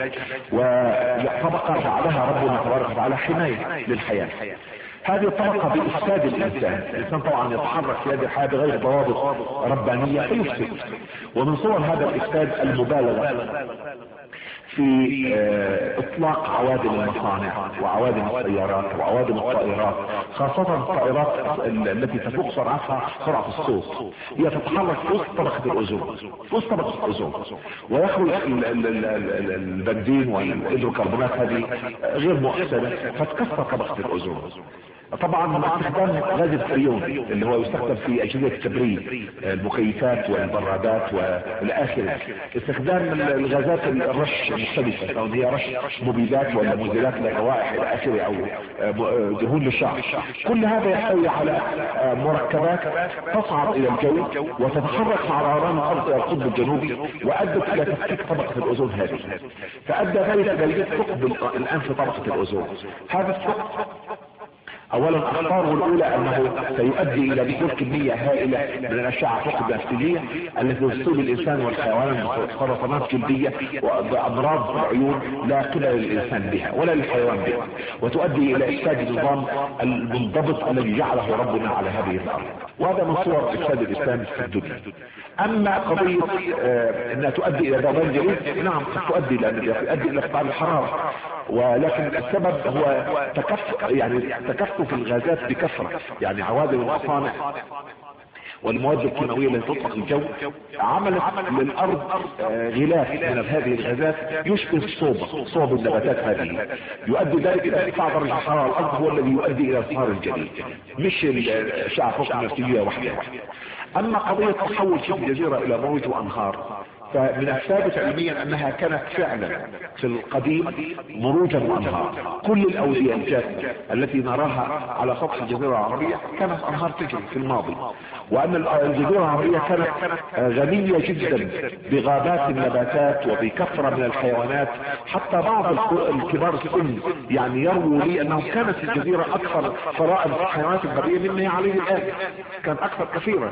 وطبقة جعلها ربنا تبارك وتعالى حماية للحياة. هذه الطبقة بإفساد الإنسان، الإنسان طبعا يتحرك في هذه الحياة بغير ضوابط ربانية فيفسد. ومن صور هذا الإفساد المبالغة في اطلاق عوادم المصانع وعوادم السيارات وعوادم الطائرات، خاصة الطائرات التي تفوق سرعتها سرعة الصوت، هي تتحرك في وسط طبقة الاوزون في وسط طبقة الاوزون، ويخرج البنزين والهيدروكربونات هذه غير مؤكسدة فتكسر طبقة الاوزون. طبعا مع استخدام غاز الفريون اللي هو يستخدم في اجهزة التبريد المكيفات والبرادات والاخره، استخدام الغازات الرش المختلفة او هي رش مبيدات ولا مزيلات للروائح الى اخره او دهون للشعر، كل هذا يحتوي على مركبات تصعد الى الجو وتتحرك مع دوران الارض الى القطب الجنوبي، وادت الى تفكيك طبقة الاوزون هذه، فادى ذلك الى ثقب الان في طبقة الاوزون. هذا الثقب اولا اخطاره الاولى انه سيؤدي الى دخول كمية هائلة من الاشعة فوق البنفسجية التي تصيب الانسان والحيوان بسرطانات جلدية وامراض العيون لا قبل للانسان بها ولا للحيوان بها، وتؤدي الى افساد النظام المنضبط الذي جعله ربنا على هذه الارض. وهذا من صور افساد الاسلام في الدنيا. اما قضية آه انها تؤدي الى ذوبان جليد، نعم قد تؤدي لان يؤدي الى ارتفاع الحرارة، ولكن السبب هو تكف يعني تكثف الغازات بكثرة، يعني عوادم المصانع والمواد الكيماوية التي تطلق الجو عملت للارض غلاف من هذه الغازات يشبه الصوبة صوب النباتات هذه، يؤدي ذلك الى ارتفاع درجة حرارة الارض هو الذي يؤدي الى اصهار الجليد مش الاشعة فوق البنفسجية وحدها. اما قضية تحول شبه الجزيرة الى موج وانهار، فمن الثابت علميا انها كانت فعلا في القديم مروجا وانهار. كل الاودية التي نراها على سطح الجزيرة العربية كانت انهار تجري في الماضي، وان الجزيرة العربية كانت غنية جدا بغابات النباتات وبكثرة من الحيوانات، حتى بعض الكبار السن يعني يرووا لي انه كانت الجزيرة اكثر ثراء في الحيوانات البرية مما هي عليه الان، كانت اكثر كثيرا.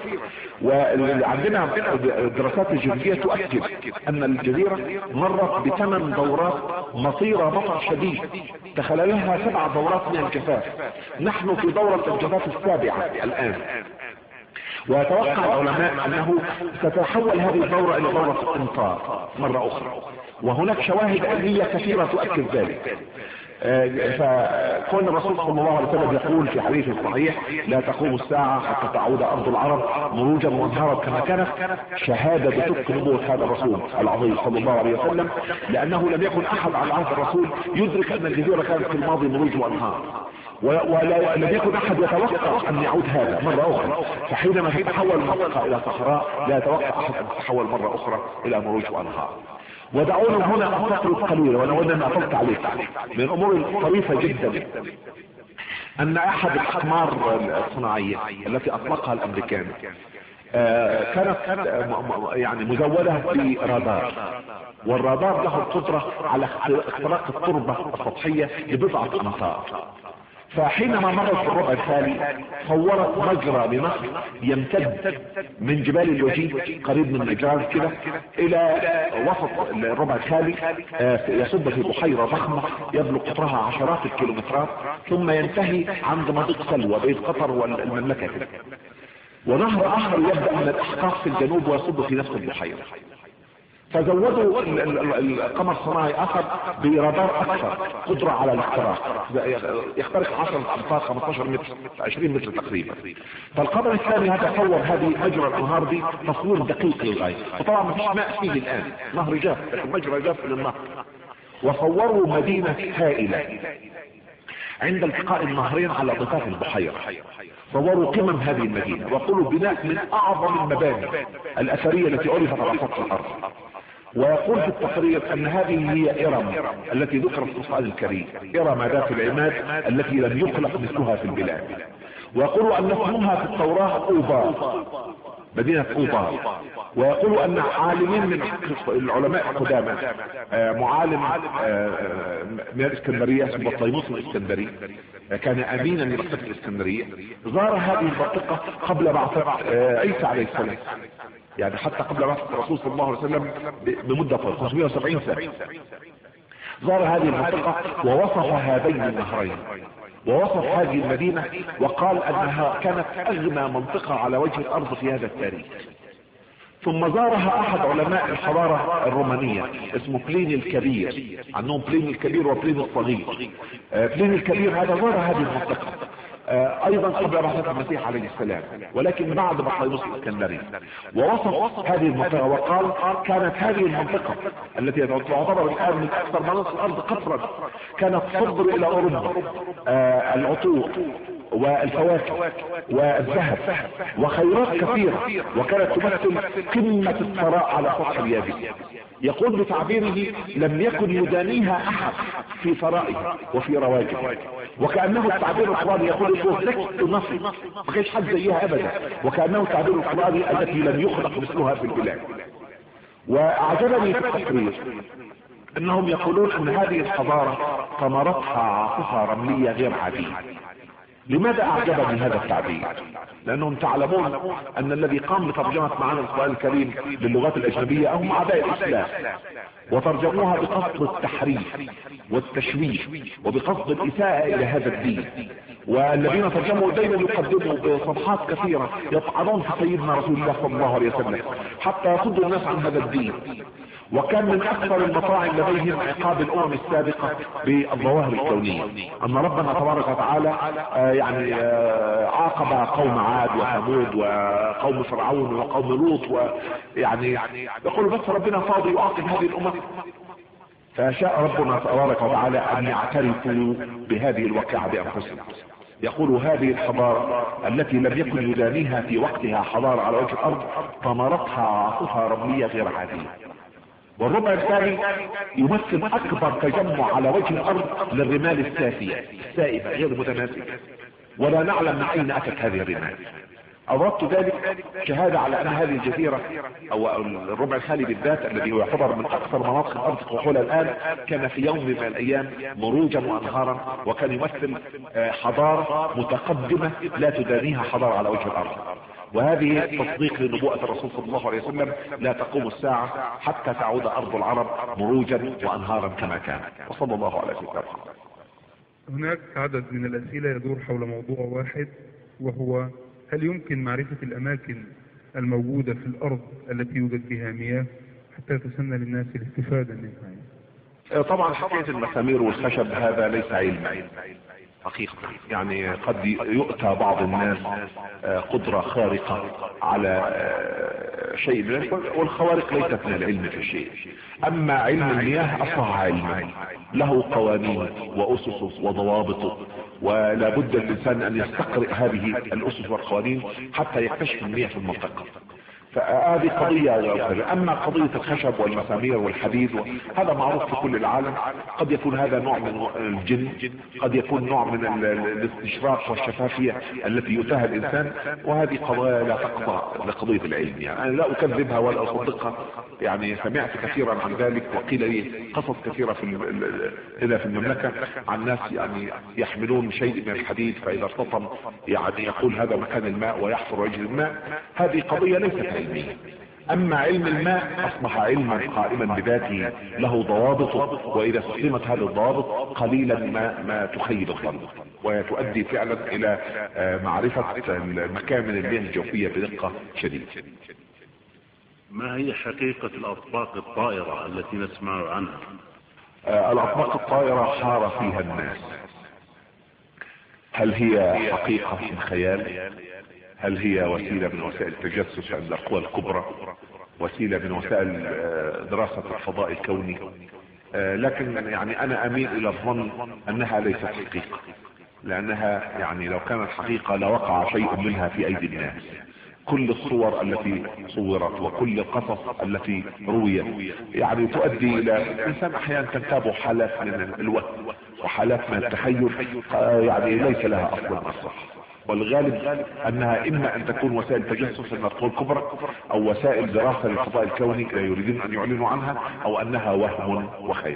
وعندنا دراسات الجيولوجية تؤكد ان الجزيرة مرت بثمان دورات مصيرة مطر شديد تخللها سبع دورات من الجفاف، نحن في دورة الجفاف السابعة الان، ويتوقع العلماء انه ستتحول هذه الدورة الى دورة الامطار مرة اخرى، وهناك شواهد علمية كثيرة تؤكد ذلك. فكون الرسول صلى الله عليه وسلم يقول في حديث صحيح لا تقوم الساعة حتى تعود ارض العرب مروجا وانهارا كما كانت، شهادة بصدق نبوة هذا الرسول العظيم صلى الله عليه وسلم، لانه لم يكن احد على عهد الرسول يدرك ان الجزيرة كانت في الماضي مروج وانهار، ولم يكن احد يتوقع ان يعود هذا مرة اخرى. فحينما تتحول المنطقة الى صحراء لا يتوقع احد ان تتحول مرة اخرى الى مروج وانهار. ودعونا هنا انتقل قليلا وانا قلنا ان اطلت عليك من الامور الطريفة جدا ان احد الاقمار الصناعية التي اطلقها الامريكان آه كانت آه يعني مزودة برادار، والرادار له القدرة على اختراق التربة السطحية لبضعة امتار، فحينما مرت في الربع الثاني صورت مجرى لنهر يمتد من جبال الوجيه قريب من نجران كده الى وسط الربع الثاني، يصب في بحيرة ضخمة يبلغ قطرها عشرات الكيلومترات، ثم ينتهي عند مضيق سلوى بين قطر والمملكة كده. ونهر اخر يبدأ من الاحقاف في الجنوب ويصب في نفس البحيرة. فزودوا القمر الصناعي اخر برادار اكثر قدرة على الاختراق، يخترق عشرة امتار خمستاشر متر عشرين متر تقريبا. فالقمر الثاني هذا صور هذه مجرى الانهار دي تصوير دقيق للغاية، وطبعا ما فيش ماء فيه الان، نهر جاف لكن مجرى جاف للنهر. وصوروا مدينة هائلة عند التقاء النهرين على ضفاف البحيرة. صوروا قمم هذه المدينة وقالوا بناء من اعظم المباني الاثرية التي عرفت على سطح الارض. ويقول في التقرير ان هذه هي ارم التي ذكرت في القرآن الكريم، ارم ذات العماد التي لم يخلق مثلها في البلاد. ويقولوا ان اسمها في التوراة اوبار، مدينة اوبار. ويقولوا ان عالمين من العلماء القدامى، معالم من الاسكندرية اسمه بطليموس الاسكندري، كان امينا لمكتبة الاسكندرية، زار هذه المنطقة قبل بعثة عيسى عليه السلام، يعني حتى قبل بعثة الرسول صلى الله عليه وسلم بمدة خمسمائة وسبعين سنة. زار هذه المنطقة ووصف هذين النهرين ووصف هذه المدينة وقال انها كانت اغنى منطقة على وجه الارض في هذا التاريخ. ثم زارها احد علماء الحضارة الرومانية اسمه بليني الكبير، عنهم بليني الكبير وبليني الصغير. بليني الكبير هذا زار هذه المنطقة ايضا قبل بعثة المسيح عليه السلام، ولكن بعد بطليموس الاسكندري، ووصف هذه المنطقة وقال كانت هذه المنطقة التي تعتبر الان من اكثر مناطق الارض قطرا كانت تصدر الى اوروبا العطور والفواكه والذهب وخيرات كثيرة، وكانت تمثل قمة الثراء على سطح اليابس. يقول بتعبيره لم يكن يدانيها احد في ثرائه وفي رواجه، وكأنه التعبير القرآني يقول لك نصر ما كانش حد زيها ابدا، وكأنه التعبير القرآني التي لم يخلق مثلها في البلاد. واعجبني في التقرير انهم يقولون ان هذه الحضارة ثمرتها عاصفة رملية غير عادية. لماذا اعجبني هذا التعبير؟ لانهم تعلمون ان الذي قام بترجمة معاني القرآن الكريم للغات الاجنبية هم اعداء الاسلام، وترجموها بقصد التحريف والتشويه وبقصد الاساءة الى هذا الدين. والذين ترجموا دائما يقدموا بصفحات كثيرة يطعنون في سيدنا رسول الله صلى الله عليه وسلم حتى يصدوا الناس عن هذا الدين. وكان من اكثر المطاعم لديهم عقاب الامم السابقة بالظواهر الكونية، ان ربنا تبارك وتعالى آه يعني آه عاقب قوم عاد وثمود وقوم فرعون وقوم لوط، ويعني يقولوا بس ربنا فاضي يعاقب هذه الامم. فشاء ربنا تبارك وتعالى ان يعترفوا بهذه الواقعة بانفسهم. يقول هذه الحضارة التي لم يكن يدانيها في وقتها حضارة على وجه الارض ثمرتها عاصفة رملية غير عادية. والربع الثاني يمثل اكبر تجمع على وجه الارض للرمال السافية السائبة غير متماسكة، ولا نعلم من اين اتت هذه الرمال. اردت ذلك شهادة على ان هذه الجزيرة او الربع الخالي بالذات الذي هو يعتبر من اكثر مناطق الارض كحولها الان كان في يوم من الايام مروجا وانهارا، وكان يمثل حضارة متقدمة لا تدانيها حضارة على وجه الارض. وهذه تصديق لنبوءة الرسول صلى الله عليه وسلم لا تقوم الساعة حتى تعود ارض العرب مروجا وانهارا كما كان. وصلى الله على سيدنا محمد. هناك عدد من الاسئلة يدور حول موضوع واحد، وهو هل يمكن معرفة الاماكن الموجودة في الارض التي يوجد بها مياه حتى يتسنى للناس الاستفادة منها؟ طبعا حكاية المسامير والخشب هذا ليس علما حقيقة، يعني قد يؤتى بعض الناس قدرة خارقة على شيء، والخوارق ليست من العلم في شيء. اما علم المياه اصبح علما له قوانين واسس وضوابط، ولا بد الانسان ان يستقرئ هذه الاسس والقوانين حتى يكتشف المياه في المنطقة. فهذه قضية. اما قضية الخشب والمسامير والحديد هذا معروف في كل العالم. قد يكون هذا نوع من الجن، قد يكون نوع من الاستشراق والشفافية التي يؤتاها الانسان، وهذه قضايا لا تقطع لقضية العلم. يعني انا لا اكذبها ولا اصدقها، يعني سمعت كثيرا عن ذلك وقيل لي قصص كثيرة في هنا في المملكة عن ناس يعني يحملون شيء من الحديد فاذا ارتطم يعني يقول هذا مكان الماء ويحفر ويجري الماء. هذه قضية ليست علمية. اما علم الماء اصبح علما قائما بذاته له ضوابطه، واذا استخدمت هذه الضوابط قليلا ما ما تخيب الظن وتؤدي فعلا الى معرفة مكامن المياه الجوفية بدقة شديدة. ما هي حقيقة الاطباق الطائرة التي نسمع عنها؟ آه الاطباق الطائرة حار فيها الناس. هل هي حقيقة من خيال؟ هل هي وسيلة من وسائل التجسس عند القوى الكبرى؟ وسيلة من وسائل دراسة الفضاء الكوني؟ لكن يعني انا اميل الى الظن انها ليست حقيقة، لانها يعني لو كانت حقيقة لوقع شيء منها في ايدي الناس. كل الصور التي صورت وكل القصص التي رويت يعني تؤدي الى الانسان احيانا تنتابه حالات من الوهم وحالات من التخيل يعني ليس لها اصلا اصح. والغالب انها اما ان تكون وسائل تجسس من القوى الكبرى او وسائل دراسة للفضاء الكوني لا يريدون ان يعلنوا عنها، او انها وهم وخيال.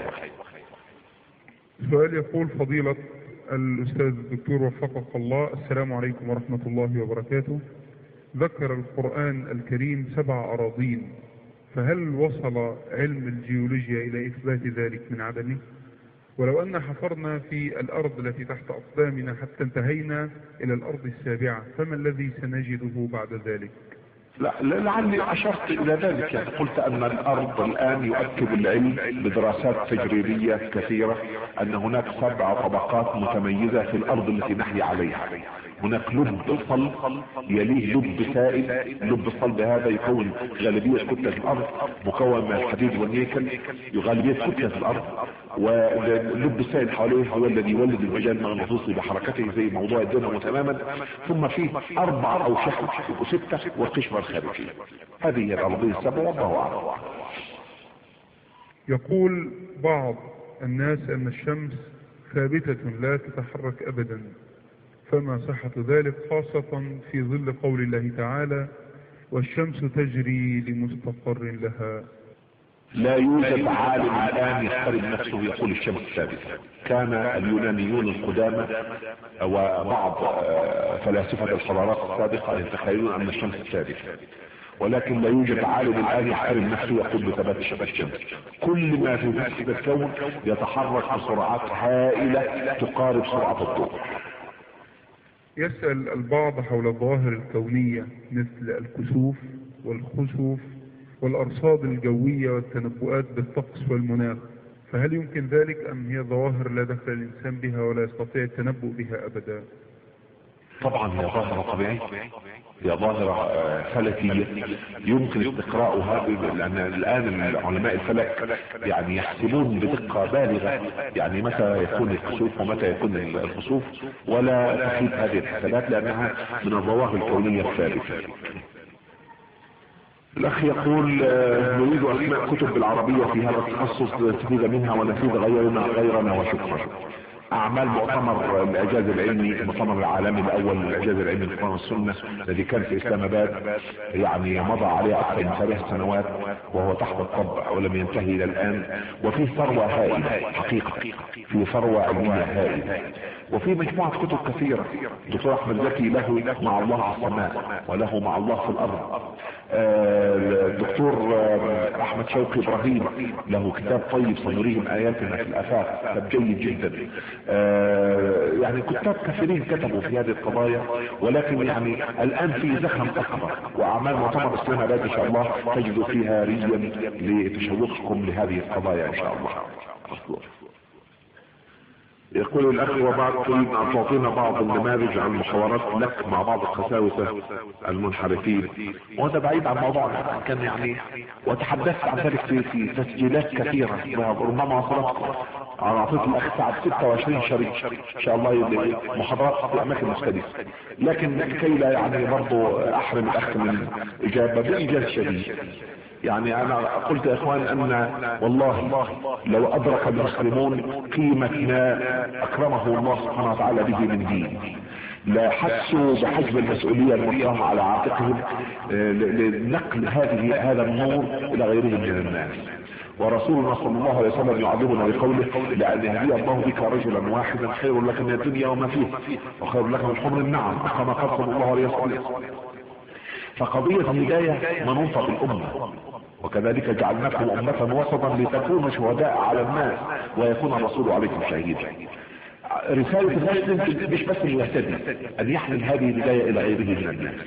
سؤال يقول فضيلة الاستاذ الدكتور وفقك الله، السلام عليكم ورحمة الله وبركاته. ذكر القرآن الكريم سبع اراضين، فهل وصل علم الجيولوجيا الى اثبات ذلك من عدمه؟ ولو أن حفرنا في الأرض التي تحت أقدامنا حتى انتهينا إلى الأرض السابعة، فما الذي سنجده بعد ذلك؟ لا لعلي أشرت إلى ذلك. يعني قلت أن الأرض الآن يؤكد العلم بدراسات تجريبية كثيرة أن هناك سبع طبقات متميزة في الأرض التي نحيا عليها. هناك لب صلب يليه لب سائل. لب الصلب هذا يكون غالبية كتلة الأرض مكون من الحديد والنيكل، غالبية كتلة الأرض، واللب السائل حواليه هو الذي يولد المجال المغناطيسي بحركته زي موضوع الدينامو تماما. ثم فيه أربع أو ستة والقشرة الخارجية. هذه هي الأرضية السبع والله أعلم. يقول بعض الناس أن الشمس ثابتة لا تتحرك أبدا، فما صحة ذلك خاصة في ظل قول الله تعالى والشمس تجري لمستقر لها؟ لا يوجد عالم الآن يحترم نفسه يقول الشمس ثابتة. كان اليونانيون القدامى وبعض فلاسفة الحضارات السابقة يتخيلون أن الشمس ثابتة، ولكن لا يوجد عالم الآن يحترم نفسه يقول بثبات الشمس. كل ما في نفس الكون يتحرك بسرعات هائلة تقارب سرعة الضوء. يسأل البعض حول الظواهر الكونية مثل الكسوف والخسوف والأرصاد الجوية والتنبؤات بالطقس والمناخ، فهل يمكن ذلك أم هي ظواهر لا دخل الإنسان بها ولا يستطيع التنبؤ بها أبدا؟ طبعا هي ظاهرة طبيعية، هي ظاهرة فلكية يمكن استقراؤها، لأن الآن علماء الفلك يعني يحسبون بدقة بالغة يعني متى يكون الكسوف ومتى يكون الخسوف، ولا تخيب هذه الحسابات لأنها من الظواهر الكونية الثابتة. الأخ يقول نريد أسماء كتب بالعربية في هذا التخصص نستفيد منها ونفيد غيرنا غيرنا وشكرا. أعمال مؤتمر الإعجاز العلمي، المؤتمر العالمي الأول للإعجاز العلمي في القرآن والسنة الذي كان في إسلام آباد، يعني مضى عليه أكثر من ثلاث سنوات وهو تحت الطبع ولم ينتهي إلى الآن، وفيه ثروة هائلة حقيقة، في ثروة علمية هائلة، وفي مجموعة كتب كثيرة. الدكتور أحمد زكي له مع الله على السماء وله مع الله في الأرض. الدكتور أحمد شوقي إبراهيم له كتاب طيب سنريهم آياتنا في الآفاق، كتاب جيد جدا. يعني كتاب كثيرين كتبوا في هذه القضايا، ولكن يعني الآن في زخم أكبر، وأعمال مؤتمر إسلام آباد إن شاء الله تجدوا فيها ريا لتشوقكم لهذه القضايا إن شاء الله. يقول الأخ وبعد تريد أن تعطينا بعض النماذج عن محاورات لك مع بعض القساوسة المنحرفين، وهذا بعيد عن موضوعنا كان يعني، وتحدثت عن ذلك في, في تسجيلات كثيرة ربما وصلتكم. انا اعطيت الاخ سعد ستة وعشرين شريط ان شاء الله محاضرات في اماكن مختلفة، لكن كي لا يعني برضو احرم الاخ من اجابة بايجاز شديد. يعني انا قلت يا اخوان ان والله لو ادرك المسلمون قيمة ما اكرمه الله سبحانه وتعالى به من دين لا حسوا بحجم المسؤولية الملقاة على عاتقهم لنقل هذه هذا النور الى غيرهم من الناس. ورسولنا صلى الله عليه وسلم يعذبنا بقوله لأن يهدي الله بك رجلا واحدا خير لك من الدنيا وما فيه وخير لك من حمر النعم كما قال صلى الله عليه وسلم. فقضية الهداية منوطة بالأمة، وكذلك جعلناكم أمة وسطا لتكونوا شهداء على الناس ويكون الرسول عليكم شهيدا. رسالة المسلم مش بس انه يهتدي، ان يحمل هذه الهداية الى غيره من الناس.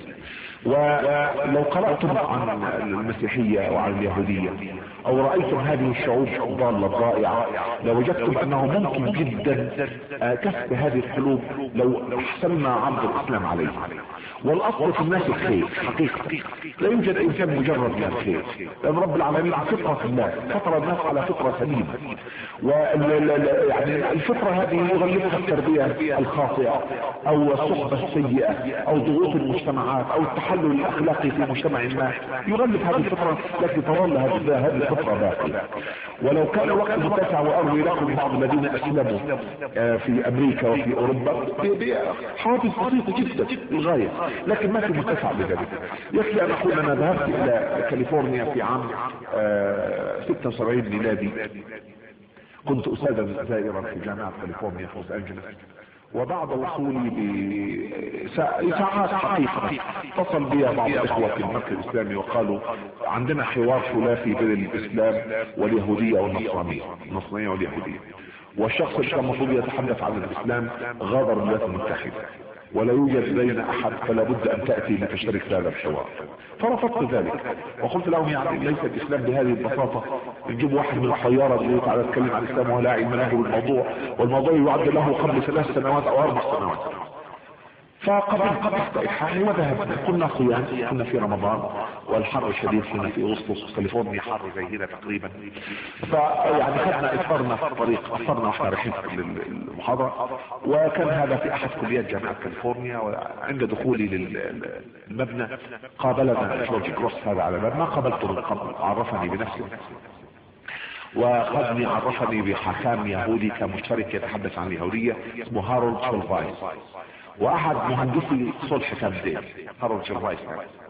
ولو قرأتم عن المسيحية وعن اليهودية او رأيتم هذه الشعوب الضالة الضائعة لوجدتم انه ممكن جدا كسب هذه القلوب لو احسننا عرض الاسلام عليه. والاصل في الناس الخير حقيقة، لا يوجد انسان مجرد من الخير، لان رب العالمين فطرة الناس فطر الناس على فطرة سليمة، ويعني الفطرة هذه يغلبها التربية الخاطئة او الصحبة السيئة او ضغوط المجتمعات او التحلل الاخلاقي في مجتمع ما يغلب هذه الفطرة التي تظل هذه الفطرة باقية. ولو كان الوقت متسع واروي لكم بعض الذين اسلموا في امريكا وفي اوروبا بحوادث بسيطة جدا للغاية، لكن ما في متسع بذلك. يكفي ان اقول انا ذهبت الى كاليفورنيا في عام ستة وسبعين ميلادي، كنت استاذا زائرا في جامعة كاليفورنيا في لوس انجلوس، وبعد وصولي بساعات حقيقة اتصل بي بعض الاخوة في المركز الاسلامي وقالوا عندنا حوار ثلاثي بين الاسلام واليهودية والنصرانية، النصرانية واليهودية، والشخص اللي كان المفروض يتحدث عن الاسلام غادر الولايات المتحدة ولا يوجد بين احد، فلا بد ان تأتي لتشترك في هذا الحوار. فرفضت ذلك وقلت لهم يعني ليس الاسلام بهذه البساطة نجيب واحد من الطيارة اللي تعالى يتكلم عن الاسلام ولا علم له بالموضوع، والموضوع يعد له قبل ثلاث سنوات او اربع سنوات. فقبل استئحاني وذهبنا، كنا قيام، كنا في رمضان والحر الشديد، كنا في اغسطس، كاليفورنيا حر زي هنا تقريبا. فيعني خدنا افطرنا في الطريق، افطرنا واحنا رايحين للمحاضرة، وكان هذا في احد كليات جامعة كاليفورنيا. وعند دخولي للمبنى قابلنا جورج كروس هذا على الباب، ما قابلته من قبل، عرفني بنفسه وخذني عرفني بحكام يهودي كمشترك يتحدث عن اليهودية اسمه هارولد شولفايس، واحد مهندسي صلح كامب هارولد شولفايس.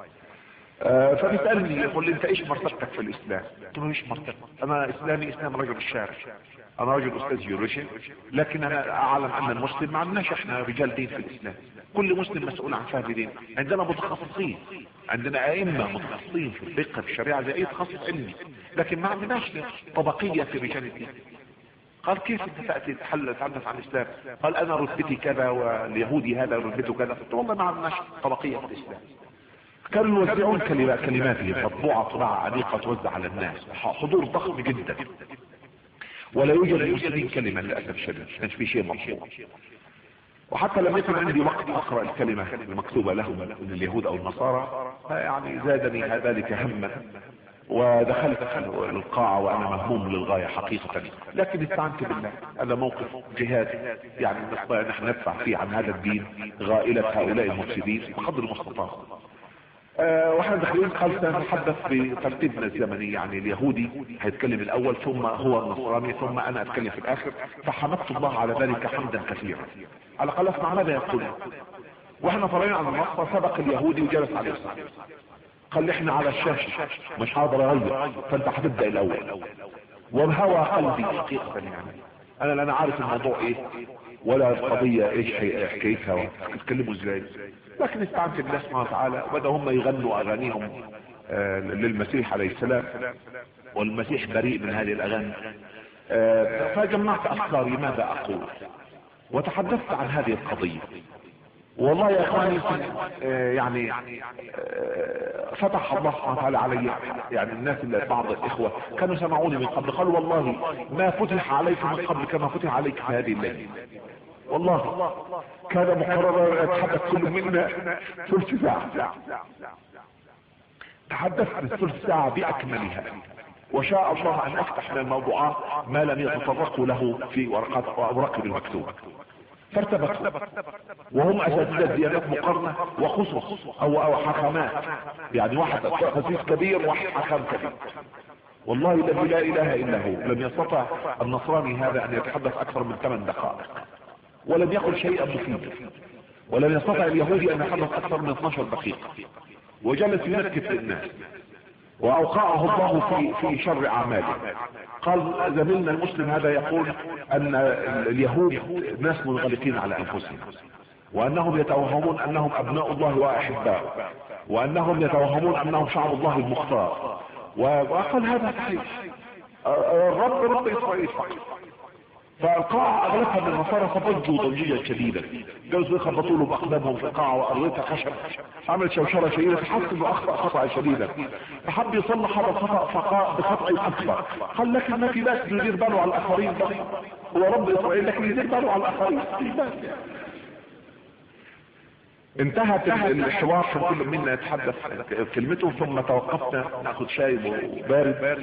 آه فبيسألني يقول لي انت ايش مرتبتك في الاسلام؟ قلت له ايش مرتبتك؟ انا اسلامي اسلام رجل الشارع، انا رجل استاذ جيولوجيا، لكن انا اعلم ان المسلم ما عندناش احنا رجال دين في الاسلام، كل مسلم مسؤول عن فهم دين، عندنا متخصصين، عندنا ائمه متخصصين في الفقه في الشريعه زي اي تخصص علمي، لكن ما عندناش طبقيه في رجال الدين. قال كيف انت تأتي تتحدث عن الاسلام؟ قال انا رتبتي كذا واليهودي هذا رتبته كذا. قلت والله ما عندناش طبقية في الاسلام. كانوا يوزعون كلماتهم مطبوعة طباعة عميقة توزع على الناس، حضور ضخم جدا، ولا يوجد للمسلمين كلمة للأسف الشديد، كانش في شيء مطبوع. وحتى لم يكن عندي وقت اقرأ الكلمة المكتوبة لهم من اليهود او النصارى، يعني زادني ذلك هما، ودخلت القاعة وانا مهموم للغاية حقيقة، لكن استعنت بالله. هذا موقف جهاد يعني نستطيع نحن ندفع فيه عن هذا الدين غائلة هؤلاء المفسدين بقدر المستطاع. أه واحنا داخلين قال سنتحدث بترتيبنا الزمني، يعني اليهودي هيتكلم الاول ثم هو النصراني ثم انا اتكلم في الاخر، فحمدت الله على ذلك حمدا كثيرا. على الاقل اسمع ماذا يقول. واحنا طالعين على المنصة سبق اليهودي وجلس على اليسار، قال لي احنا على الشاشة مش حاضر اغير، فانت هتبدأ الاول. وبهوى قلبي حقيقة يعني انا لا انا عارف الموضوع ايه ولا القضية ايش حكايتها تتكلموا ازاي، لكن استعنت بالله سبحانه وتعالى، وبدأ هم يغنوا اغانيهم آه للمسيح عليه السلام، والمسيح بريء من هذه الاغاني. آه فجمعت افكاري ماذا اقول وتحدثت عن هذه القضية. والله يا اخواني آه يعني آه فتح الله سبحانه وتعالى علي، يعني الناس اللي بعض الاخوة كانوا سمعوني من قبل قالوا والله ما فتح عليك من قبل كما فتح عليك في هذه الليلة. والله كان مقرر يتحدث كل منا ثلث ساعة، تحدثت الثلث ساعة باكملها وشاء الله ان افتح من الموضوعات ما لم يتطرقوا له في ورقات اوراق المكتوب، فارتبكوا وهم اساتذه ديانات مقارنه وخصوص او او حكمات، يعني واحد خسيس كبير وواحد حكم كبير. والله الذي لا اله الا هو لم يستطع النصراني هذا ان يتحدث اكثر من ثمان دقائق ولم يقل شيئا مفيدا، ولم يستطع اليهودي ان يتحدث اكثر من اثناشر دقيقه، وجلس ينكت للناس واوقعه الله في في شر اعماله. قال زميلنا المسلم هذا يقول ان اليهود ناس منغلقين على انفسهم، وانهم يتوهمون انهم ابناء الله واحباؤه، وانهم يتوهمون انهم شعب الله المختار. وقال هذا صحيح، الرب رب اسرائيل فقط. فالقاعة اغلبها من النصارى فضجوا ضجية شديدة، جلسوا يخبطوا له باقدامهم في القاعة وارضيتها خشب، عمل شوشرة شديدة، فحس انه اخطأ خطأ شديدا، فحب يصلح هذا الخطأ بخطأ اكبر. قال لكن ما في باس يدير باله على الاخرين، هو رب اسرائيل لكن يدير باله على الاخرين. انتهت الحوار، كل منا يتحدث كلمته، ثم توقفنا ناخذ شاي بارد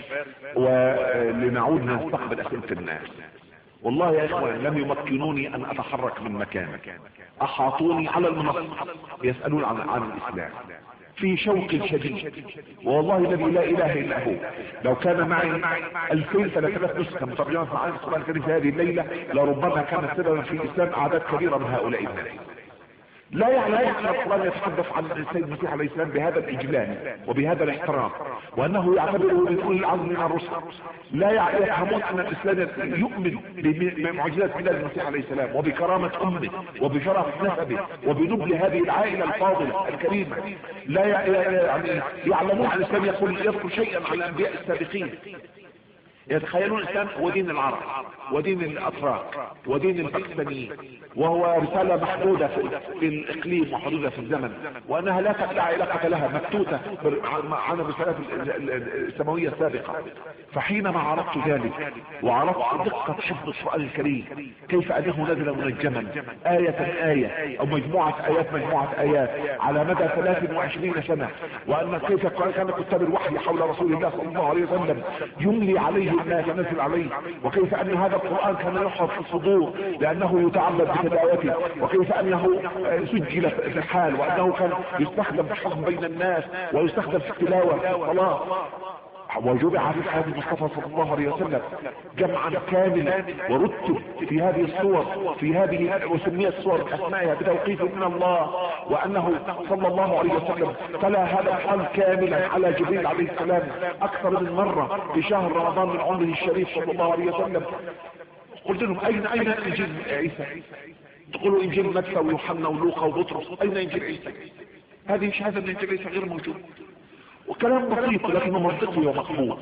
ولنعود نستقبل اسئلة الناس. والله يا اخوان لم يمكنوني ان اتحرك من مكاني، احاطوني على المنصة يسألون عن عن الاسلام في شوق شديد، والله الذي لا اله الا هو لو كان معي الفين ثلاثة آلاف نسخة مترجمة في معاني القرآن الكريم في هذه الليلة لربما كانت سببا في اسلام اعداد كبيرة من هؤلاء الناس. لا يعلم ان القرآن يتحدث عن السيد المسيح عليه السلام بهذا الاجلال وبهذا الاحترام، وانه يعتبره من اولي العزم من الرسل. لا يفهمون ان الاسلام يؤمن بمعجزات ميلاد المسيح عليه السلام وبكرامة امه وبشرف نسبه وبنبل هذه العائلة الفاضلة الكريمة. لا يعني يعلمون ان الاسلام يقول يذكر شيئا عن الانبياء السابقين، يتخيلون الاسلام هو دين العرب ودين الاتراك ودين الباكستانيين، وهو رسالة محدودة في الاقليم وحدودها في الزمن، وانها لا لا علاقة لها، مكتوتة عن الرسالات السماوية السابقة. فحينما عرفت ذلك وعرفت دقة حفظ القرآن الكريم، كيف انه نزل منجما آية آية او مجموعة ايات مجموعة ايات على مدى ثلاث وعشرين سنة، وان كيف كان كتاب الوحي حول رسول الله صلى الله عليه وسلم يملي عليه ما يتنزل عليه، وكيف ان هذا القرآن كان يحفظ في الصدور لانه يتعبد بتلاوته، وكيف انه سجل في الحال، وانه كان يستخدم في الحكم بين الناس ويستخدم في التلاوة والصلاة، وجمع في حياة المصطفى صلى الله عليه وسلم جمعا كاملا ورتب في هذه الصور في هذه وسميت صور باسمائها بتوقيف من الله، وانه صلى الله عليه وسلم تلا هذا القرآن كاملا على جبريل عليه السلام اكثر من مرة في شهر رمضان من عمره الشريف صلى الله عليه وسلم. قلت لهم اين اين انجيل عيسى؟ تقولوا انجيل متى ويوحنا ولوقا وبطرس، اين انجيل عيسى؟ هذه شهادة ان انجيل عيسى غير موجود، وكلام بسيط لكنه منطقي ومقبول.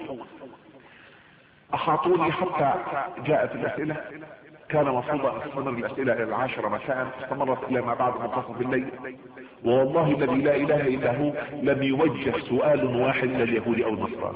احاطوني حتى جاءت الاسئلة، كان مفروض ان تستمر الاسئلة الى العاشرة مساء، استمرت الى ما بعد منتصف الليل، والله الذي لا اله الا هو لم يوجه سؤال واحد لليهود او النصارى،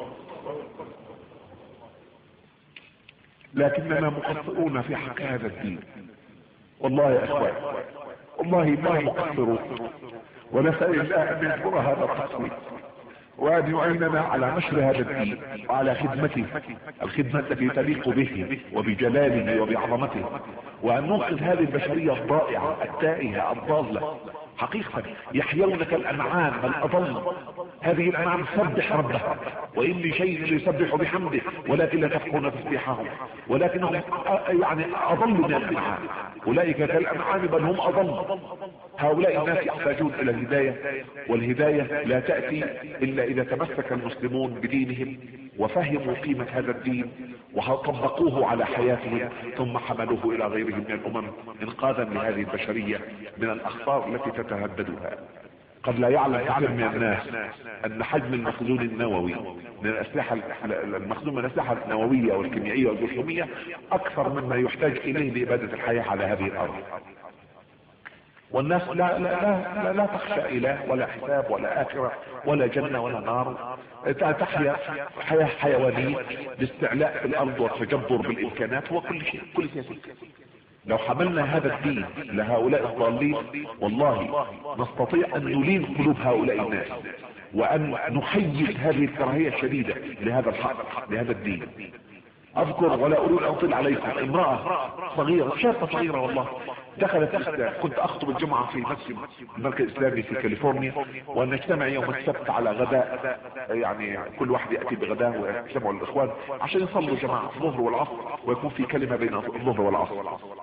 لكننا مقصرون في حق هذا الدين. والله يا اخوان والله ما مقصرون، ونسأل الله ان يجبر هذا التقصير وأن يعيننا على نشر هذا الدين وعلى خدمته، الخدمة التي تليق به وبجلاله وبعظمته، وأن ننقذ هذه البشرية الضائعة التائهة الضالة. حقيقة يحيون كالأنعام بل أضل. هذه الأنعام تسبح ربها وإن لشيء يسبح بحمده ولكن لا تفقهون تسبيحهم، ولكنهم يعني أضل من الأنعام. أولئك كالأنعام بل هم أضل. هؤلاء الناس يحتاجون إلى الهداية، والهداية لا تأتي إلا إذا تمسك المسلمون بدينهم وفهموا قيمة هذا الدين وطبقوه على حياتهم ثم حملوه إلى غيرهم من الأمم إنقاذا لهذه البشرية من الأخطار التي تتهددها. قد لا يعلم كثير من الناس أن حجم المخزون النووي من الأسلحة المخزون من الأسلحة النووية والكيميائية والجرثومية أكثر مما يحتاج إليه لإبادة الحياة على هذه الأرض. والناس لا لا لا لا, لا تخشى إله ولا حساب ولا آخرة ولا جنة ولا نار، تحيا حياة حيوانية باستعلاء في الأرض والتجبر بالإمكانات وكل شيء كل شيء. لو حملنا هذا الدين لهؤلاء الضالين والله نستطيع أن نلين قلوب هؤلاء الناس، وان نحيي هذه الكراهية الشديدة لهذا الحق لهذا الدين. اذكر ولا اريد ان اطيل عليكم امرأة صغيرة شابة صغيرة والله دخلت الاسلام. كنت اخطب الجمعة في مسجد المركز الاسلامي في كاليفورنيا، ونجتمع يوم السبت على غداء، يعني كل واحد يأتي بغداه ويجتمعوا الاخوان عشان يصلوا جماعة الظهر والعصر ويكون في كلمة بين الظهر والعصر.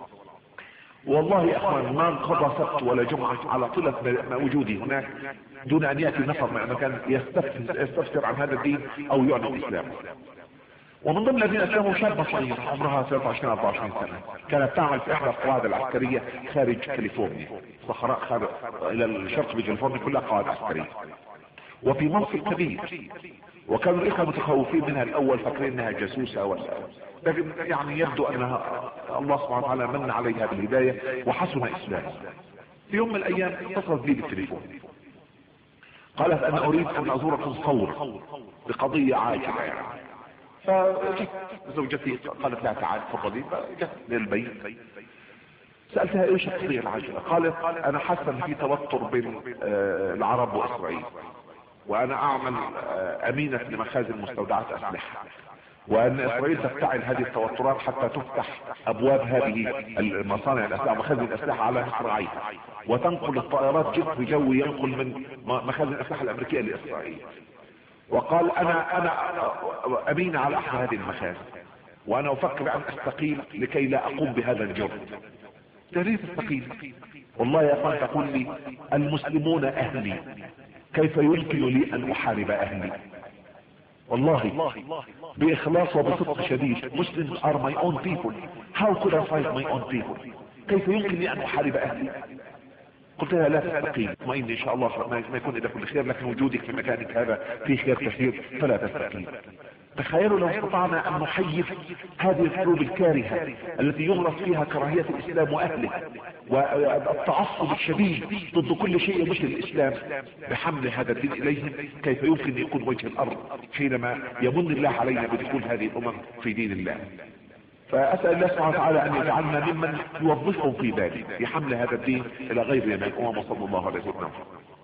والله يا اخوان ما انقضى سبت ولا جمعة على طيلة وجودي هناك دون ان يأتي نفر من مكان يستفسر عن هذا الدين او يعلن الاسلام. ومن ضمن الذين اسلموا شابة صغيرة عمرها ثلاثة وعشرين أربعة وعشرين سنة، كانت تعمل في احدى القواعد العسكرية خارج كاليفورنيا، صحراء خارج الى الشرق بكاليفورنيا كلها قواعد عسكرية، وفي منصب كبير. وكانوا الاخوة متخوفين منها الاول، فاكرين انها جاسوسة ولا، لكن يعني يبدو انها الله سبحانه وتعالى من عليها بالهداية وحسن اسلامها. في يوم من الايام اتصلت بي بالتليفون، قالت انا اريد ان ازوركم فورا بقضية عاجلة يعني. فجيت زوجتي قالت لها تعال تفضلي، فجت للبيت سألتها ايش القضية العاجلة؟ قالت انا حاسة ان في توتر بين العرب واسرائيل، وانا اعمل امينة لمخازن مستودعات اسلحة، وان اسرائيل تفتعل هذه التوترات حتى تفتح ابواب هذه المصانع الاسلحة مخازن الاسلحة على اسرائيل، وتنقل الطائرات جسر جوي ينقل من مخازن الاسلحة الامريكية لاسرائيل. وقال انا انا امين على احد هذه المخازن، وانا افكر ان استقيل لكي لا اقوم بهذا الجرم. ليه تستقيل؟ والله يا اخوان تقول لي المسلمون اهلي، كيف يمكن لي ان احارب اهلي؟ والله باخلاص وبصدق شديد Muslims are my own people, how could I fight my own people؟ كيف يمكن لي ان احارب اهلي؟ قلت لها لا تستقيل، اطمئن ان شاء الله ما يكون اذا كل خير، لكن وجودك في مكانك هذا فيه خير كثير فلا تستقيل. تخيلوا لو استطعنا ان نحيف هذه الحروب الكارهة التي يغرس فيها كراهية الاسلام واهله والتعصب الشديد ضد كل شيء مثل الاسلام بحمل هذا الدين اليهم، كيف يمكن ان يكون وجه الارض حينما يمن الله علينا بدخول هذه الامم في دين الله. فأسأل الله سبحانه وتعالى أن يجعلنا ممن يوظفهم في ذلك في حمل هذا الدين إلى غيرنا من الأمم، وصلى الله عليه وسلم.